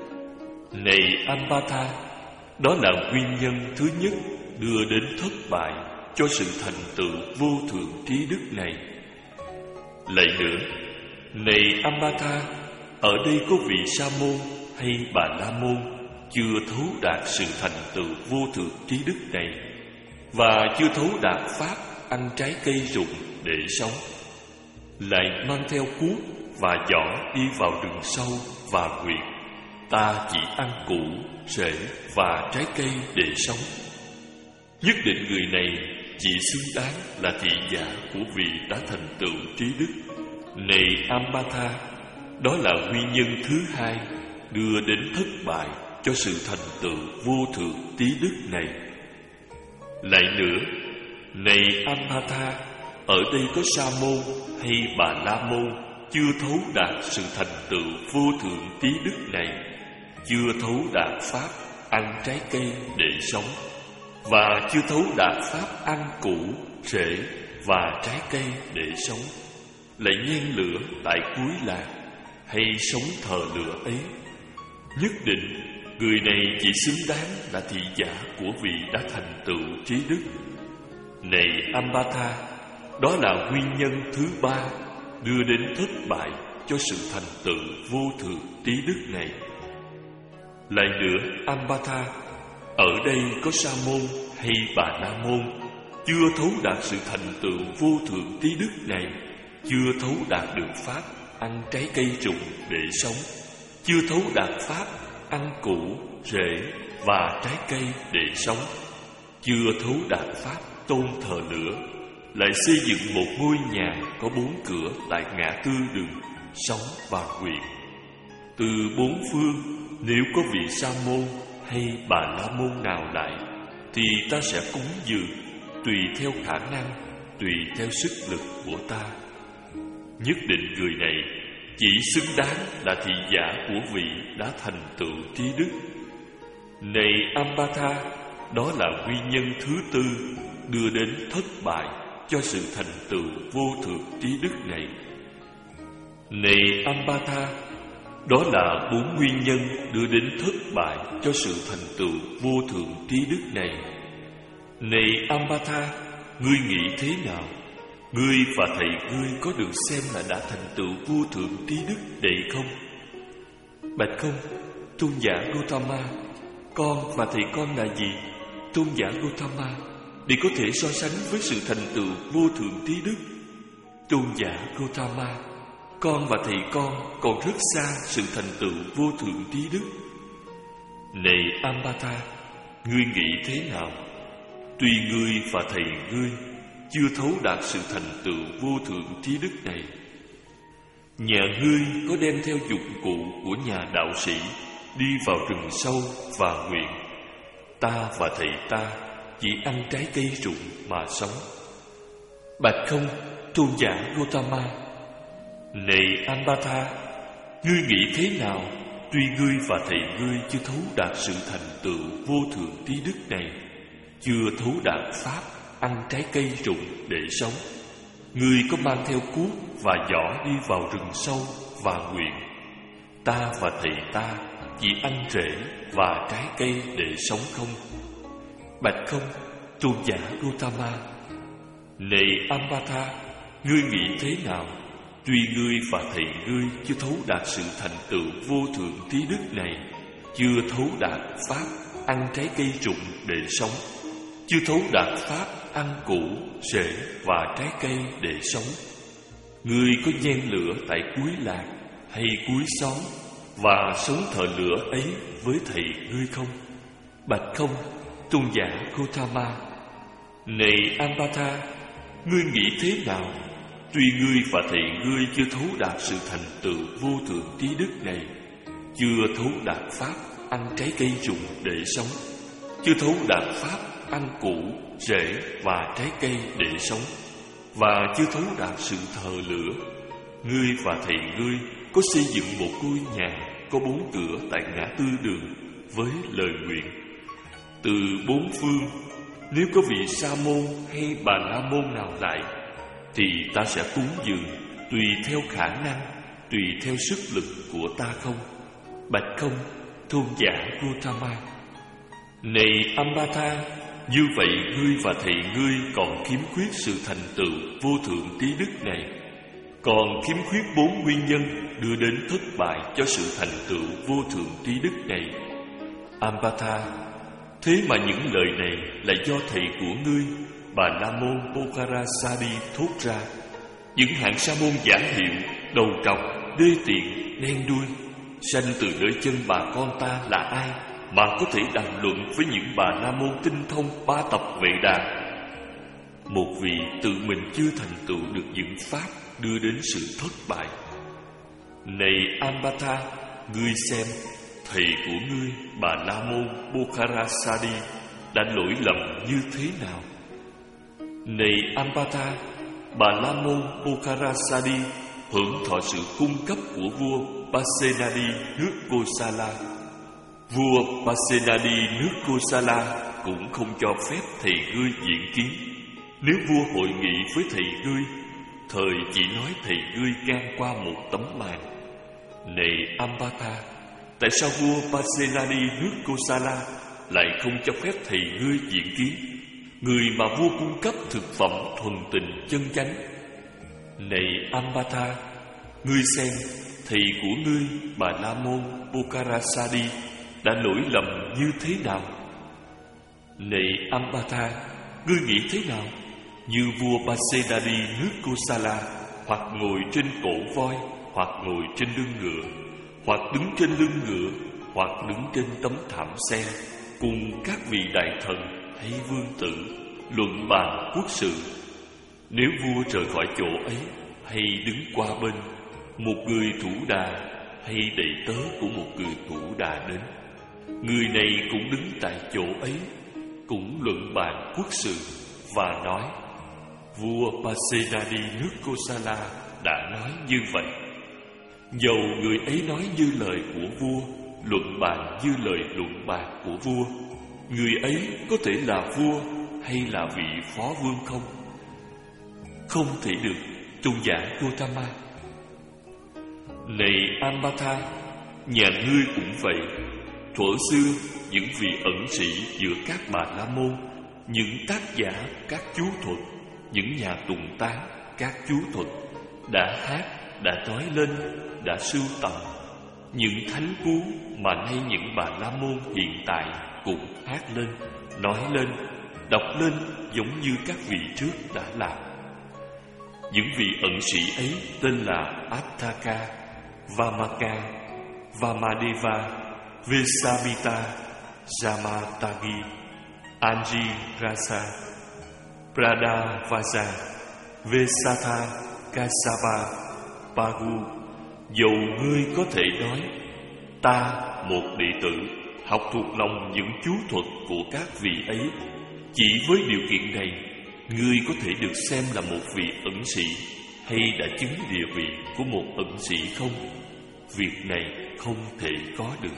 Này Ambata, đó là nguyên nhân thứ nhất đưa đến thất bại cho sự thành tựu vô thượng trí đức này. Lại nữa, này Ambata, ở đây có vị sa môn hay bà la môn chưa thấu đạt sự thành tựu vô thượng trí đức này, và chưa thấu đạt pháp ăn trái cây rụng để sống, lại mang theo cuốc và giỏ đi vào rừng sâu và nguyện: ta chỉ ăn củ, rễ và trái cây để sống. Nhất định người này chỉ xứng đáng là thị giả của vị đã thành tựu trí đức. Này Ambata, đó là nguyên nhân thứ hai đưa đến thất bại cho sự thành tựu vô thượng trí đức này. Lại nữa, Này Ambata, ở đây có Sa môn hay Bà La môn chưa thấu đạt sự thành tựu vô thượng trí đức này, chưa thấu đạt pháp ăn trái cây để sống, và chưa thấu đạt pháp ăn củ, rễ và trái cây để sống, lại nhen lửa tại cuối lạc hay sống thờ lửa ấy, nhất định người này chỉ xứng đáng là thị giả của vị đã thành tựu trí đức. Này Ambata, đó là nguyên nhân thứ ba đưa đến thất bại cho sự thành tựu vô thượng trí đức này. Lại nữa Ambata, ở đây có Sa môn hay Bà La môn chưa thấu đạt sự thành tựu vô thượng trí đức này, chưa thấu đạt được pháp ăn trái cây rụng để sống, chưa thấu đạt pháp ăn củ, rễ và trái cây để sống, chưa thấu đạt pháp tôn thờ lửa, lại xây dựng một ngôi nhà có bốn cửa tại ngã tư đường sống và nguyện. Từ bốn phương, nếu có vị Sa môn hay Bà La môn nào lại, thì ta sẽ cúng dường tùy theo khả năng, tùy theo sức lực của ta. Nhất định người này chỉ xứng đáng là thị giả của vị đã thành tựu trí đức. Này Ambata, đó là nguyên nhân thứ tư đưa đến thất bại cho sự thành tựu vô thượng trí đức này. Này Ambata, đó là bốn nguyên nhân đưa đến thất bại cho sự thành tựu vô thượng trí đức này. Này Ambata, ngươi nghĩ thế nào? Ngươi và thầy ngươi có được xem là đã thành tựu vô thượng trí đức đấy không? Bạch không, tôn giả Gautama, con và thầy con là gì, tôn giả Gautama, để có thể so sánh với sự thành tựu vô thượng trí đức? Tôn giả Gautama, con và thầy con còn rất xa sự thành tựu vô thượng trí đức. Này Ambata, ngươi nghĩ thế nào? Tuy ngươi và thầy ngươi chưa thấu đạt sự thành tựu vô thượng trí đức này, nhà ngươi có đem theo dụng cụ của nhà đạo sĩ đi vào rừng sâu và nguyện: ta và thầy ta chỉ ăn trái cây rụng mà sống. Bạch không, tôn giả Gautama. Này Ambata, ngươi nghĩ thế nào? Tuy ngươi và thầy ngươi chưa thấu đạt sự thành tựu vô thượng trí đức này, chưa thấu đạt pháp ăn trái cây rụng để sống, ngươi có mang theo cuốc và giỏ đi vào rừng sâu và nguyện: ta và thầy ta chỉ ăn rễ và trái cây để sống không? Bạch không, tôn giả Gautama. Này Ambata, ngươi nghĩ thế nào? Tuy ngươi và thầy ngươi chưa thấu đạt sự thành tựu vô thượng trí đức này, chưa thấu đạt pháp ăn trái cây rụng để sống, chưa thấu đạt pháp ăn củ, rễ và trái cây để sống, ngươi có nhen lửa tại cuối lạc hay cuối xóm và sống thờ lửa ấy với thầy ngươi không? Bạch không, tôn giả Gautama. Này Ambata, ngươi nghĩ thế nào? Tuy ngươi và thầy ngươi chưa thấu đạt sự thành tựu vô thượng trí đức này, chưa thấu đạt pháp ăn trái cây rụng để sống, chưa thấu đạt pháp ăn củ, rễ và trái cây để sống, và chưa thấu đạt sự thờ lửa, ngươi và thầy ngươi có xây dựng một ngôi nhà có bốn cửa tại ngã tư đường với lời nguyện: từ bốn phương, nếu có vị Sa môn hay Bà La môn nào lại, thì ta sẽ cúng dường tùy theo khả năng, tùy theo sức lực của ta không? Bạch không, tôn giả Gautama. Này Ambata, như vậy ngươi và thầy ngươi còn khiếm khuyết sự thành tựu vô thượng trí đức này, còn khiếm khuyết bốn nguyên nhân đưa đến thất bại cho sự thành tựu vô thượng trí đức này. Ambata, thế mà những lời này là do thầy của ngươi, Bà La môn Bokharasadi thốt ra. Những hạng sa môn giả hiệu, đầu trọc, đê tiện, đen đuôi, sanh từ nơi chân bà con ta là ai mà có thể đàm luận với những Bà La môn tinh thông ba tập Vệ Đà? Một vị tự mình chưa thành tựu được những pháp đưa đến sự thất bại. Này Ambata, ngươi xem, thầy của ngươi, Bà La môn Bokharasadi, đã lỗi lầm như thế nào? Này Ambata, Bà La Môn Pokharasadi hưởng thọ sự cung cấp của vua Pasenadi nước Kosala. Vua Pasenadi nước Kosala cũng không cho phép thầy ngươi diện kiến. Nếu vua hội nghị với thầy ngươi, thời chỉ nói thầy ngươi ngang qua một tấm màn. Này Ambata, tại sao vua Pasenadi nước Kosala lại không cho phép thầy ngươi diện kiến, người mà vua cung cấp thực phẩm thuần tình chân chánh? Này Ambata, ngươi xem, thầy của ngươi Bà La Môn Pokharasadi đã lỗi lầm như thế nào? Này Ambata, ngươi nghĩ thế nào? Như vua Pasenadi nước Kosala, hoặc ngồi trên cổ voi, hoặc ngồi trên lưng ngựa, hoặc đứng trên lưng ngựa, hoặc đứng trên tấm thảm xe, cùng các vị đại thần hay vương tử luận bàn quốc sự. Nếu vua rời khỏi chỗ ấy hay đứng qua bên, một người thủ đà hay đầy tớ của một người thủ đà đến, người này cũng đứng tại chỗ ấy, cũng luận bàn quốc sự và nói: vua Pasenadi nước Kosala đã nói như vậy. Dầu người ấy nói như lời của vua, luận bàn như lời luận bàn của vua, người ấy có thể là vua hay là vị phó vương không? Không thể được, tôn giả Gautama. Này Ambata, nhà ngươi cũng vậy. Thuở xưa, những vị ẩn sĩ giữa các bà la môn, những tác giả các chú thuật, những nhà tụng tán các chú thuật đã hát, đã nói lên, đã sưu tầm những thánh cú mà nay những bà la môn hiện tại cũng hát lên, nói lên, đọc lên giống như các vị trước đã làm. Những vị ẩn sĩ ấy tên là Attaka, Vamaka, Vamadeva, Vesabita, Jamatagi, Angirasa, Pradavaja, Vesatha, Kasapa, Pagu. Dầu ngươi có thể nói: ta, một đệ tử, học thuộc lòng những chú thuật của các vị ấy, chỉ với điều kiện này, ngươi có thể được xem là một vị ẩn sĩ hay đã chứng địa vị của một ẩn sĩ không? Việc này không thể có được.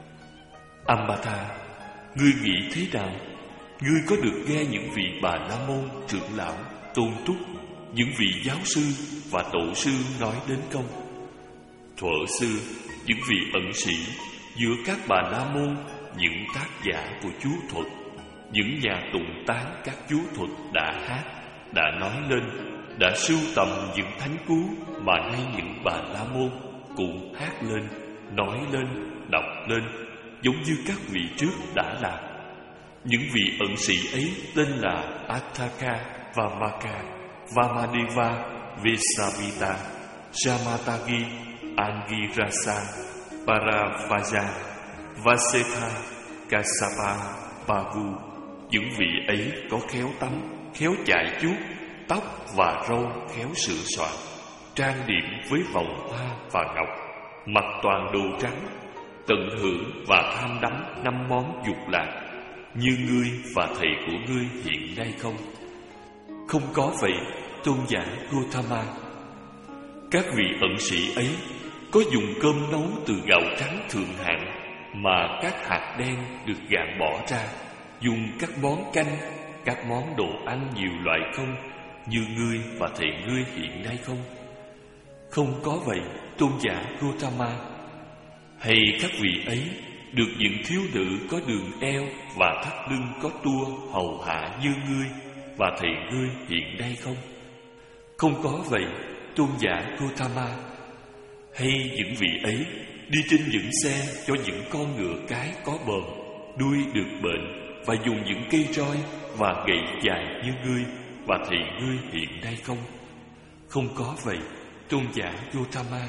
Ambata, ngươi nghĩ thế nào? Ngươi có được nghe những vị bà la môn, trưởng lão, tôn túc, những vị giáo sư và tổ sư nói đến không? Thuở xưa, những vị ẩn sĩ giữa các bà la môn, những tác giả của chú thuật, những nhà tụng tán các chú thuật đã hát, đã nói lên, đã sưu tầm những thánh cú mà nay những bà la môn cũng hát lên, nói lên, đọc lên, giống như các vị trước đã làm. Những vị ẩn sĩ ấy tên là Attaka, Vamaka, Vamadeva, Vesabita, Jamatagi, Angirasa, Paravaja, Vasetha, Kasapa, Pagu. Những vị ấy có khéo tắm, khéo chải chuốt, tóc và râu khéo sửa soạn, trang điểm với vòng hoa và ngọc, mặc toàn đồ trắng, tận hưởng và tham đắm năm món dục lạc, như ngươi và thầy của ngươi hiện nay không? Không có vậy, tôn giả Gautama. Các vị ẩn sĩ ấy có dùng cơm nấu từ gạo trắng thượng hạng mà các hạt đen được gạn bỏ ra, dùng các món canh, các món đồ ăn nhiều loại không, như ngươi và thầy ngươi hiện nay không? Không có vậy, tôn giả Gautama. Hay các vị ấy được những thiếu nữ có đường eo và thắt lưng có tua hầu hạ như ngươi và thầy ngươi hiện nay không? Không có vậy, tôn giả Gautama. Hay những vị ấy đi trên những xe cho những con ngựa cái có bờm, đuôi được bệnh, và dùng những cây roi và gậy dài như ngươi và thầy ngươi hiện nay không? Không có vậy, tôn giả Gautama.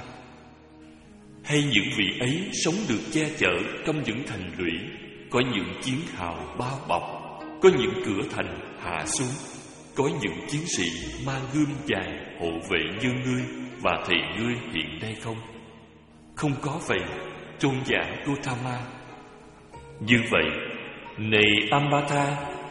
Hay những vị ấy sống được che chở trong những thành lũy, có những chiến hào bao bọc, có những cửa thành hạ xuống, có những chiến sĩ mang gươm dài hộ vệ như ngươi và thầy ngươi hiện nay không? Không có vậy, tôn giả Gautama. Như vậy, này Ambata,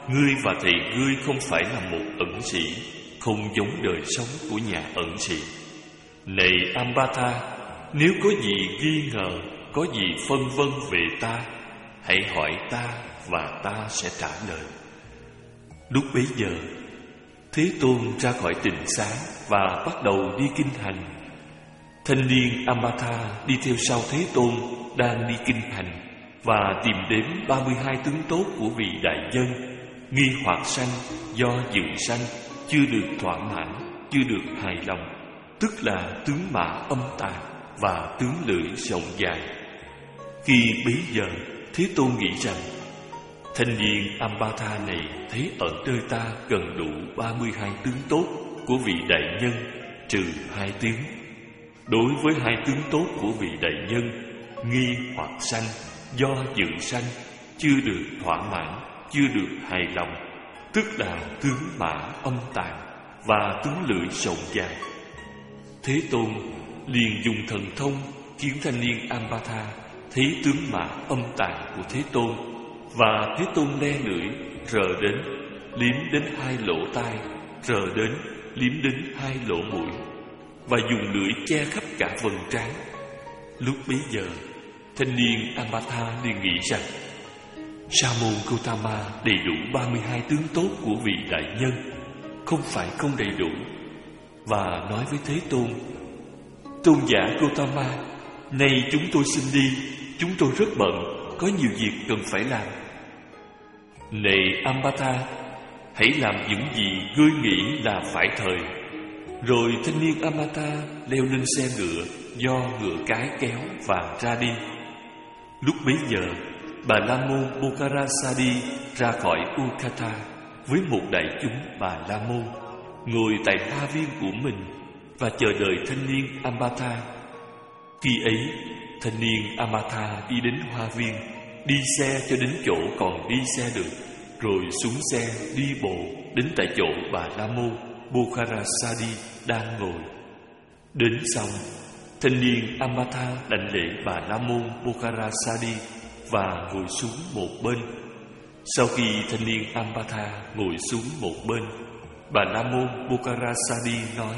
ngươi và thầy ngươi không phải là một ẩn sĩ, không giống đời sống của nhà ẩn sĩ. Này Ambata, nếu có gì nghi ngờ, có gì phân vân về ta, hãy hỏi ta và ta sẽ trả lời. Lúc bấy giờ, Thế Tôn ra khỏi tịnh xá và bắt đầu đi kinh hành. Thanh niên Ambata đi theo sau Thế Tôn đang đi kinh hành và tìm đến ba mươi hai tướng tốt của vị đại nhân. Nghi hoặc sanh do dự sanh, chưa được thỏa mãn, chưa được hài lòng, tức là tướng mã âm tàn và tướng lưỡi rộng dài. Khi bấy giờ, Thế Tôn nghĩ rằng thanh niên Ambata này thấy ở nơi ta gần đủ ba mươi hai tướng tốt của vị đại nhân, trừ hai tướng. Đối với hai tướng tốt của vị đại nhân, nghi hoặc sanh do dự sanh, chưa được thỏa mãn, chưa được hài lòng, tức là tướng mã âm tàn và tướng lưỡi rộng dài. Thế Tôn liền dùng thần thông khiến thanh niên Ambata thấy tướng mã âm tàn của Thế Tôn, và Thế Tôn le lưỡi rờ đến, liếm đến hai lỗ tai, rờ đến, liếm đến hai lỗ mũi, và dùng lưỡi che khắp cả vầng trán. Lúc bấy giờ, thanh niên Ambata liền nghĩ rằng Sa môn Gotama đầy đủ ba mươi hai tướng tốt của vị đại nhân, không phải không đầy đủ, và nói với Thế Tôn: Tôn giả Gotama, nay chúng tôi xin đi, chúng tôi rất bận, có nhiều việc cần phải làm. Này Ambata, hãy làm những gì ngươi nghĩ là phải thời. Rồi thanh niên Ambata leo lên xe ngựa do ngựa cái kéo và ra đi. Lúc bấy giờ, Bà La Môn Bokkarasadi ra khỏi Ukata với một đại chúng Bà La Môn, ngồi tại hoa viên của mình và chờ đợi thanh niên Ambata. Khi ấy, thanh niên Ambata đi đến hoa viên, đi xe cho đến chỗ còn đi xe được, rồi xuống xe đi bộ đến tại chỗ Bà La Môn Bokkarasadi đang ngồi. Đến xong, thanh niên Ambata đảnh lễ Bà La Môn Bokkarasadi và ngồi xuống một bên. Sau khi thanh niên Ambata ngồi xuống một bên, Bà La Môn Bokkarasadi nói: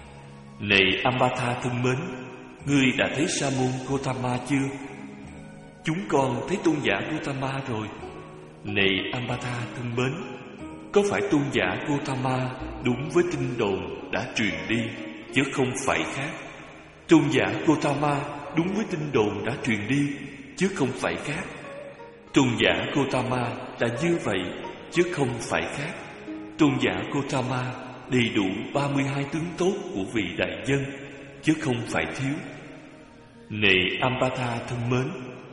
Này Ambata thân mến, ngươi đã thấy Sa môn Gotama chưa? Chúng con thấy tôn giả Gotama rồi. Này Ambata thân mến, có phải tôn giả Gotama đúng với tin đồn đã truyền đi, chứ không phải khác? Tôn giả Gotama đúng với tin đồn đã truyền đi, chứ không phải khác. Tôn giả Gotama là như vậy, chứ không phải khác. Tôn giả Gotama đầy đủ ba mươi hai tướng tốt của vị đại nhân, chứ không phải thiếu. Này Ambata thân mến,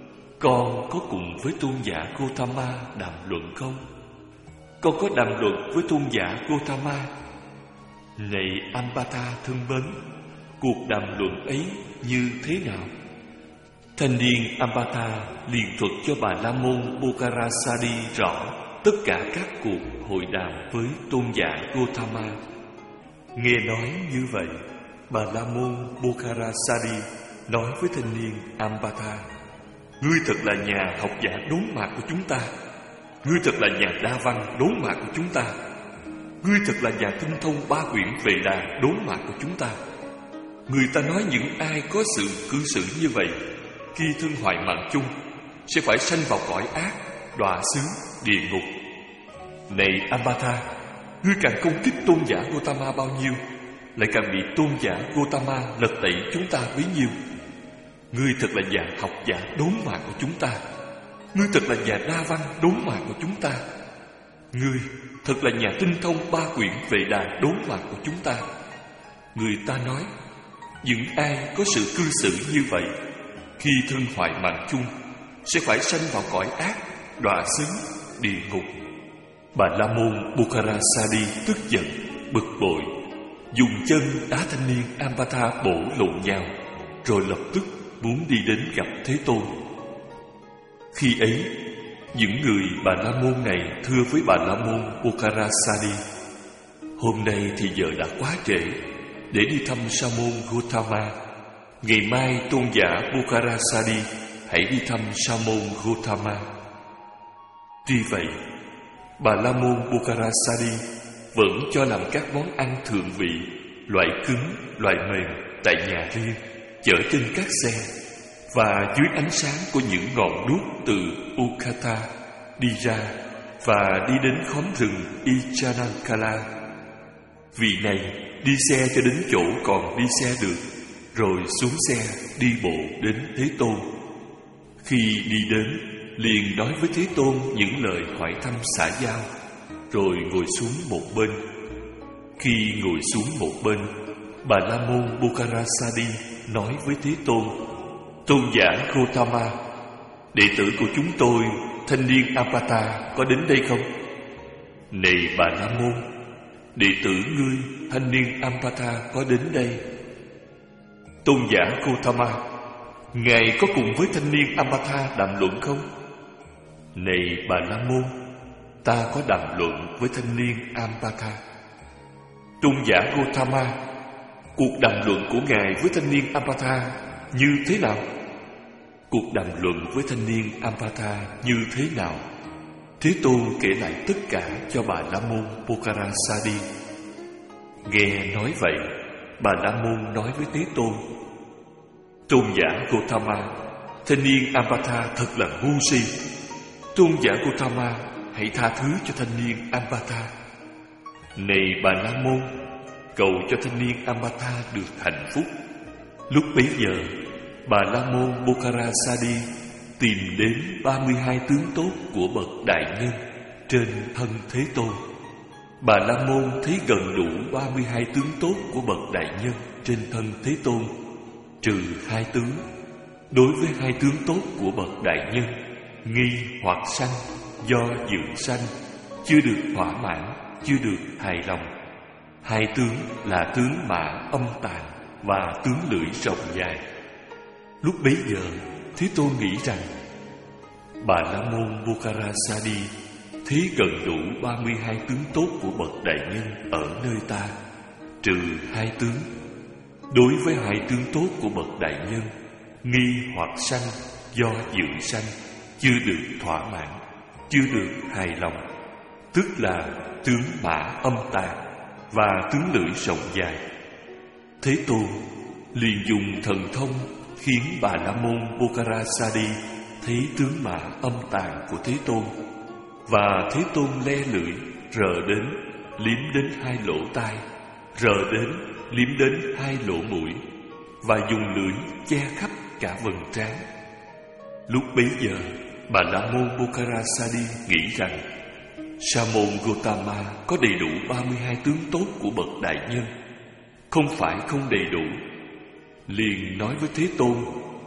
con có cùng với tôn giả Gotama đàm luận không? Con có đàm luận với tôn giả Gotama. Này Ambata thân mến, cuộc đàm luận ấy như thế nào? Thanh niên Ambata liền thuật cho Bà La Môn Bokkarasadi rõ tất cả các cuộc hội đàm với tôn giả Gotama. Nghe nói như vậy, Bà La Môn Bokkarasadi nói với thanh niên Ambata: Ngươi thật là nhà học giả đốn mạc của chúng ta. Ngươi thật là nhà đa văn đốn mạc của chúng ta. Ngươi thật là nhà tinh thông ba quyển về đà đốn mạc của chúng ta. Người ta nói những ai có sự cư xử như vậy, khi thân hoại mạng chung, sẽ phải sanh vào cõi ác, đọa xứ, địa ngục. Này Ambata, ngươi càng công kích tôn giả Gotama bao nhiêu, lại càng bị tôn giả Gotama lật tẩy chúng ta bấy nhiêu. Ngươi thật là nhà học giả đốn mạc của chúng ta. Ngươi thật là nhà đa văn đốn mạc của chúng ta. Ngươi thật là nhà tinh thông ba quyển về đà đốn mạc của chúng ta. Người ta nói, những ai có sự cư xử như vậy, khi thân hoại mạng chung, sẽ phải sanh vào cõi ác, đọa xứ, địa ngục. Bà La Môn Bokkarasadi tức giận, bực bội, dùng chân đá thanh niên Ambata bổ lộn nhau, rồi lập tức muốn đi đến gặp Thế Tôn. Khi ấy, những người Bà La Môn này thưa với Bà La Môn Bokkarasadi: Hôm nay thì giờ đã quá trễ để đi thăm Sa môn Gotama. Ngày mai tôn giả Bokkarasadi hãy đi thăm Sa môn Gotama. Tuy vậy, Bà La Môn Bukharasari vẫn cho làm các món ăn thượng vị, loại cứng, loại mềm tại nhà riêng, chở trên các xe, và dưới ánh sáng của những ngọn đuốc từ Ukata đi ra và đi đến khóm rừng Ichanakala. Vị này đi xe cho đến chỗ còn đi xe được, rồi xuống xe đi bộ đến Thế Tôn. Khi đi đến, liền nói với Thế Tôn những lời hỏi thăm xã giao, rồi ngồi xuống một bên. Khi ngồi xuống một bên, Bà La Môn Bukharasari nói với Thế Tôn: Tôn giả Gotama, đệ tử của chúng tôi, thanh niên Apata, có đến đây không? Này Bà La Môn, đệ tử ngươi, thanh niên Apata, có đến đây. Tôn giả Gotama, ngài có cùng với thanh niên Apata đàm luận không? Này Bà La Môn, ta có đàm luận với thanh niên Apata. Tôn giả Gotama, cuộc đàm luận của ngài với thanh niên Apata như thế nào? Cuộc đàm luận với thanh niên Apata như thế nào? Thế Tôn kể lại tất cả cho Bà La Môn Bukharasari. Nghe nói vậy, Bà La Môn nói với Thế Tôn: Tôn giả Gotama, thanh niên Apata thật là ngu si. Tôn giả Gotama, hãy tha thứ cho thanh niên Apata. Này Bà La Môn, cầu cho thanh niên Apata được hạnh phúc. Lúc bấy giờ, Bà La Môn Bukharasari tìm đến ba mươi hai tướng tốt của bậc đại nhân trên thân Thế Tôn. Bà La Môn thấy gần đủ ba mươi hai tướng tốt của bậc đại nhân trên thân Thế Tôn, trừ hai tướng. Đối với hai tướng tốt của bậc đại nhân, nghi hoặc sanh do dự sanh, chưa được thỏa mãn, chưa được hài lòng. Hai tướng là tướng mã âm tàn và tướng lưỡi rộng dài. Lúc bấy giờ, Thế Tôn nghĩ rằng Bà La Môn Bukharasari thấy gần đủ ba mươi hai tướng tốt của bậc đại nhân ở nơi ta, trừ hai tướng. Đối với hai tướng tốt của bậc đại nhân, nghi hoặc sanh do dự sanh, chưa được thỏa mãn, chưa được hài lòng, tức là tướng mã âm tàn và tướng lưỡi rộng dài. Thế Tôn liền dùng thần thông khiến Bà La Môn Bukharasari thấy tướng mã âm tàn của Thế Tôn, và Thế Tôn le lưỡi rờ đến liếm đến hai lỗ tai, rờ đến liếm đến hai lỗ mũi, và dùng lưỡi che khắp cả vầng trán. Lúc bấy giờ, Bà La Môn Bukharasari nghĩ rằng Sa môn Gotama có đầy đủ ba mươi hai tướng tốt của bậc đại nhân, không phải không đầy đủ. Liền nói với Thế Tôn: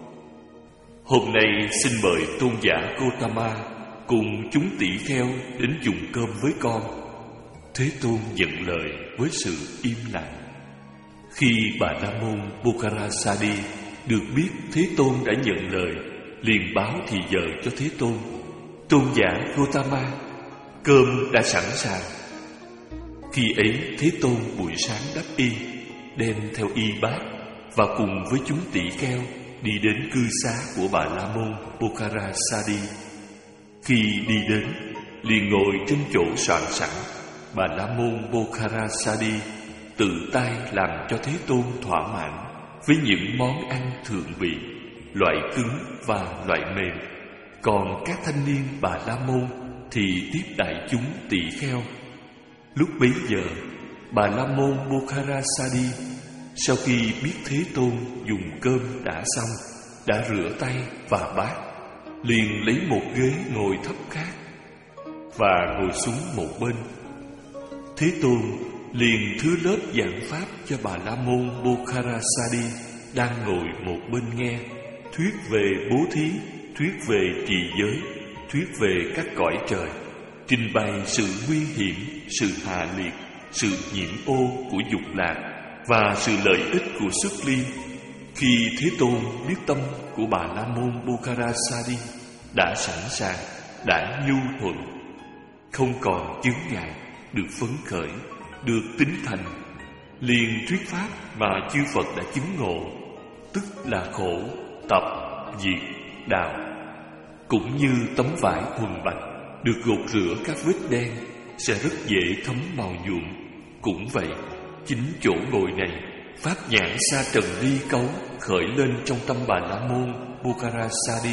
Hôm nay xin mời tôn giả Gotama cùng chúng tỷ kheo đến dùng cơm với con. Thế Tôn nhận lời với sự im lặng. Khi Bà La Môn Bukharasari được biết Thế Tôn đã nhận lời, liền báo thì giờ cho Thế Tôn: Tôn giả Gotama, cơm đã sẵn sàng. Khi ấy Thế Tôn buổi sáng đắp y, đem theo y bát, và cùng với chúng tỷ kheo đi đến cư xá của Bà La Môn Bukharasari. Khi đi đến, liền ngồi trên chỗ soạn sẵn. Bà La Môn Bukharasari tự tay làm cho Thế Tôn thỏa mãn với những món ăn thượng vị, loại cứng và loại mềm. Còn các thanh niên Bà La Môn thì tiếp đại chúng tỷ kheo. Lúc bấy giờ, Bà La Môn Bukharasari sau khi biết Thế Tôn dùng cơm đã xong, đã rửa tay và bát, liền lấy một ghế ngồi thấp khác và ngồi xuống một bên. Thế Tôn liền thứ lớp giảng pháp cho Bà La Môn Bukharasari đang ngồi một bên nghe, thuyết về bố thí, thuyết về trì giới, thuyết về các cõi trời, trình bày sự nguy hiểm, sự hạ liệt, sự nhiễm ô của dục lạc và sự lợi ích của xuất ly. Khi Thế Tôn biết tâm của Bà La Môn Bukharasari đã sẵn sàng, đã nhu thuận, không còn chướng ngại, được phấn khởi, được tín thành, liền thuyết pháp mà chư Phật đã chứng ngộ, tức là khổ, tập, diệt, đạo. Cũng như tấm vải thuần bạch, được gột rửa các vết đen sẽ rất dễ thấm màu nhuộm. Cũng vậy, chính chỗ ngồi này, pháp nhãn sa trần ly cấu khởi lên trong tâm Bà La Môn Buccarasadi.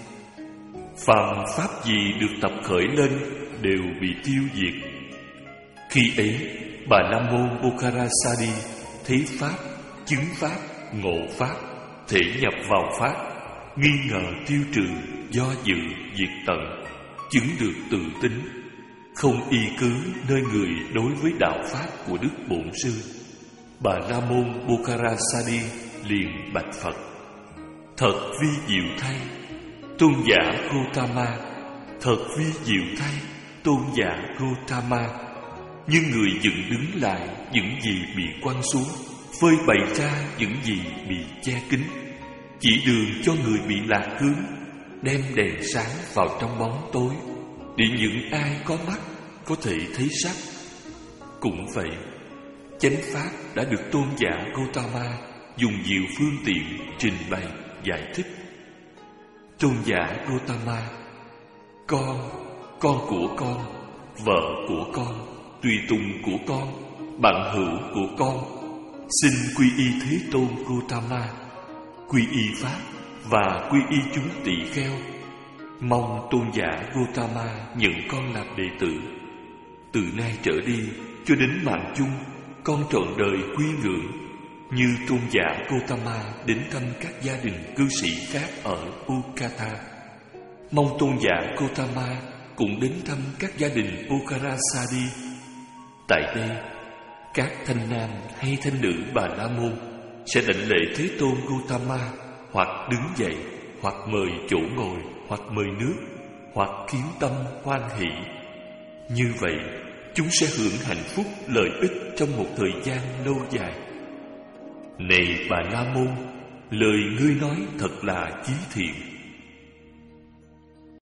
Phàm pháp gì được tập khởi lên đều bị tiêu diệt. Khi ấy, Bà La Môn Buccarasadi thấy pháp, chứng pháp, ngộ pháp, thể nhập vào pháp, nghi ngờ tiêu trừ, do dự diệt tận, chứng được tự tính, không y cứ nơi người đối với đạo pháp của Đức Bổn Sư. Bà La Môn Buccarasadi liền bạch Phật: thật vi diệu thay, tôn giả Gotama, thật vi diệu thay, tôn giả Gotama. Nhưng người dựng đứng lại những gì bị quăng xuống, phơi bày ra những gì bị che kín, chỉ đường cho người bị lạc hướng, đem đèn sáng vào trong bóng tối, để những ai có mắt có thể thấy sắc. Cũng vậy, chánh pháp đã được tôn giả Gotama dùng nhiều phương tiện trình bày giải thích. Tôn giả Gotama: con, con của con, vợ của con, tùy tùng của con, bạn hữu của con, xin quy y Thế Tôn Gotama, quy y pháp và quy y chúng tỳ kheo. Mong tôn giả Gotama nhận con làm đệ tử. Từ nay trở đi cho đến mạng chung, con trọn đời quy ngưỡng, như tôn giả Gotama đến thăm các gia đình cư sĩ khác ở Ukata. Mong tôn giả Gotama cũng đến thăm các gia đình Buccarasadi. Tại đây, các thanh nam hay thanh nữ Bà La Môn sẽ đảnh lễ Thế Tôn Gotama, hoặc đứng dậy, hoặc mời chỗ ngồi, hoặc mời nước, hoặc khiến tâm hoan hỷ. Như vậy, chúng sẽ hưởng hạnh phúc lợi ích trong một thời gian lâu dài. Này Bà La Môn, lời ngươi nói thật là chí thiện.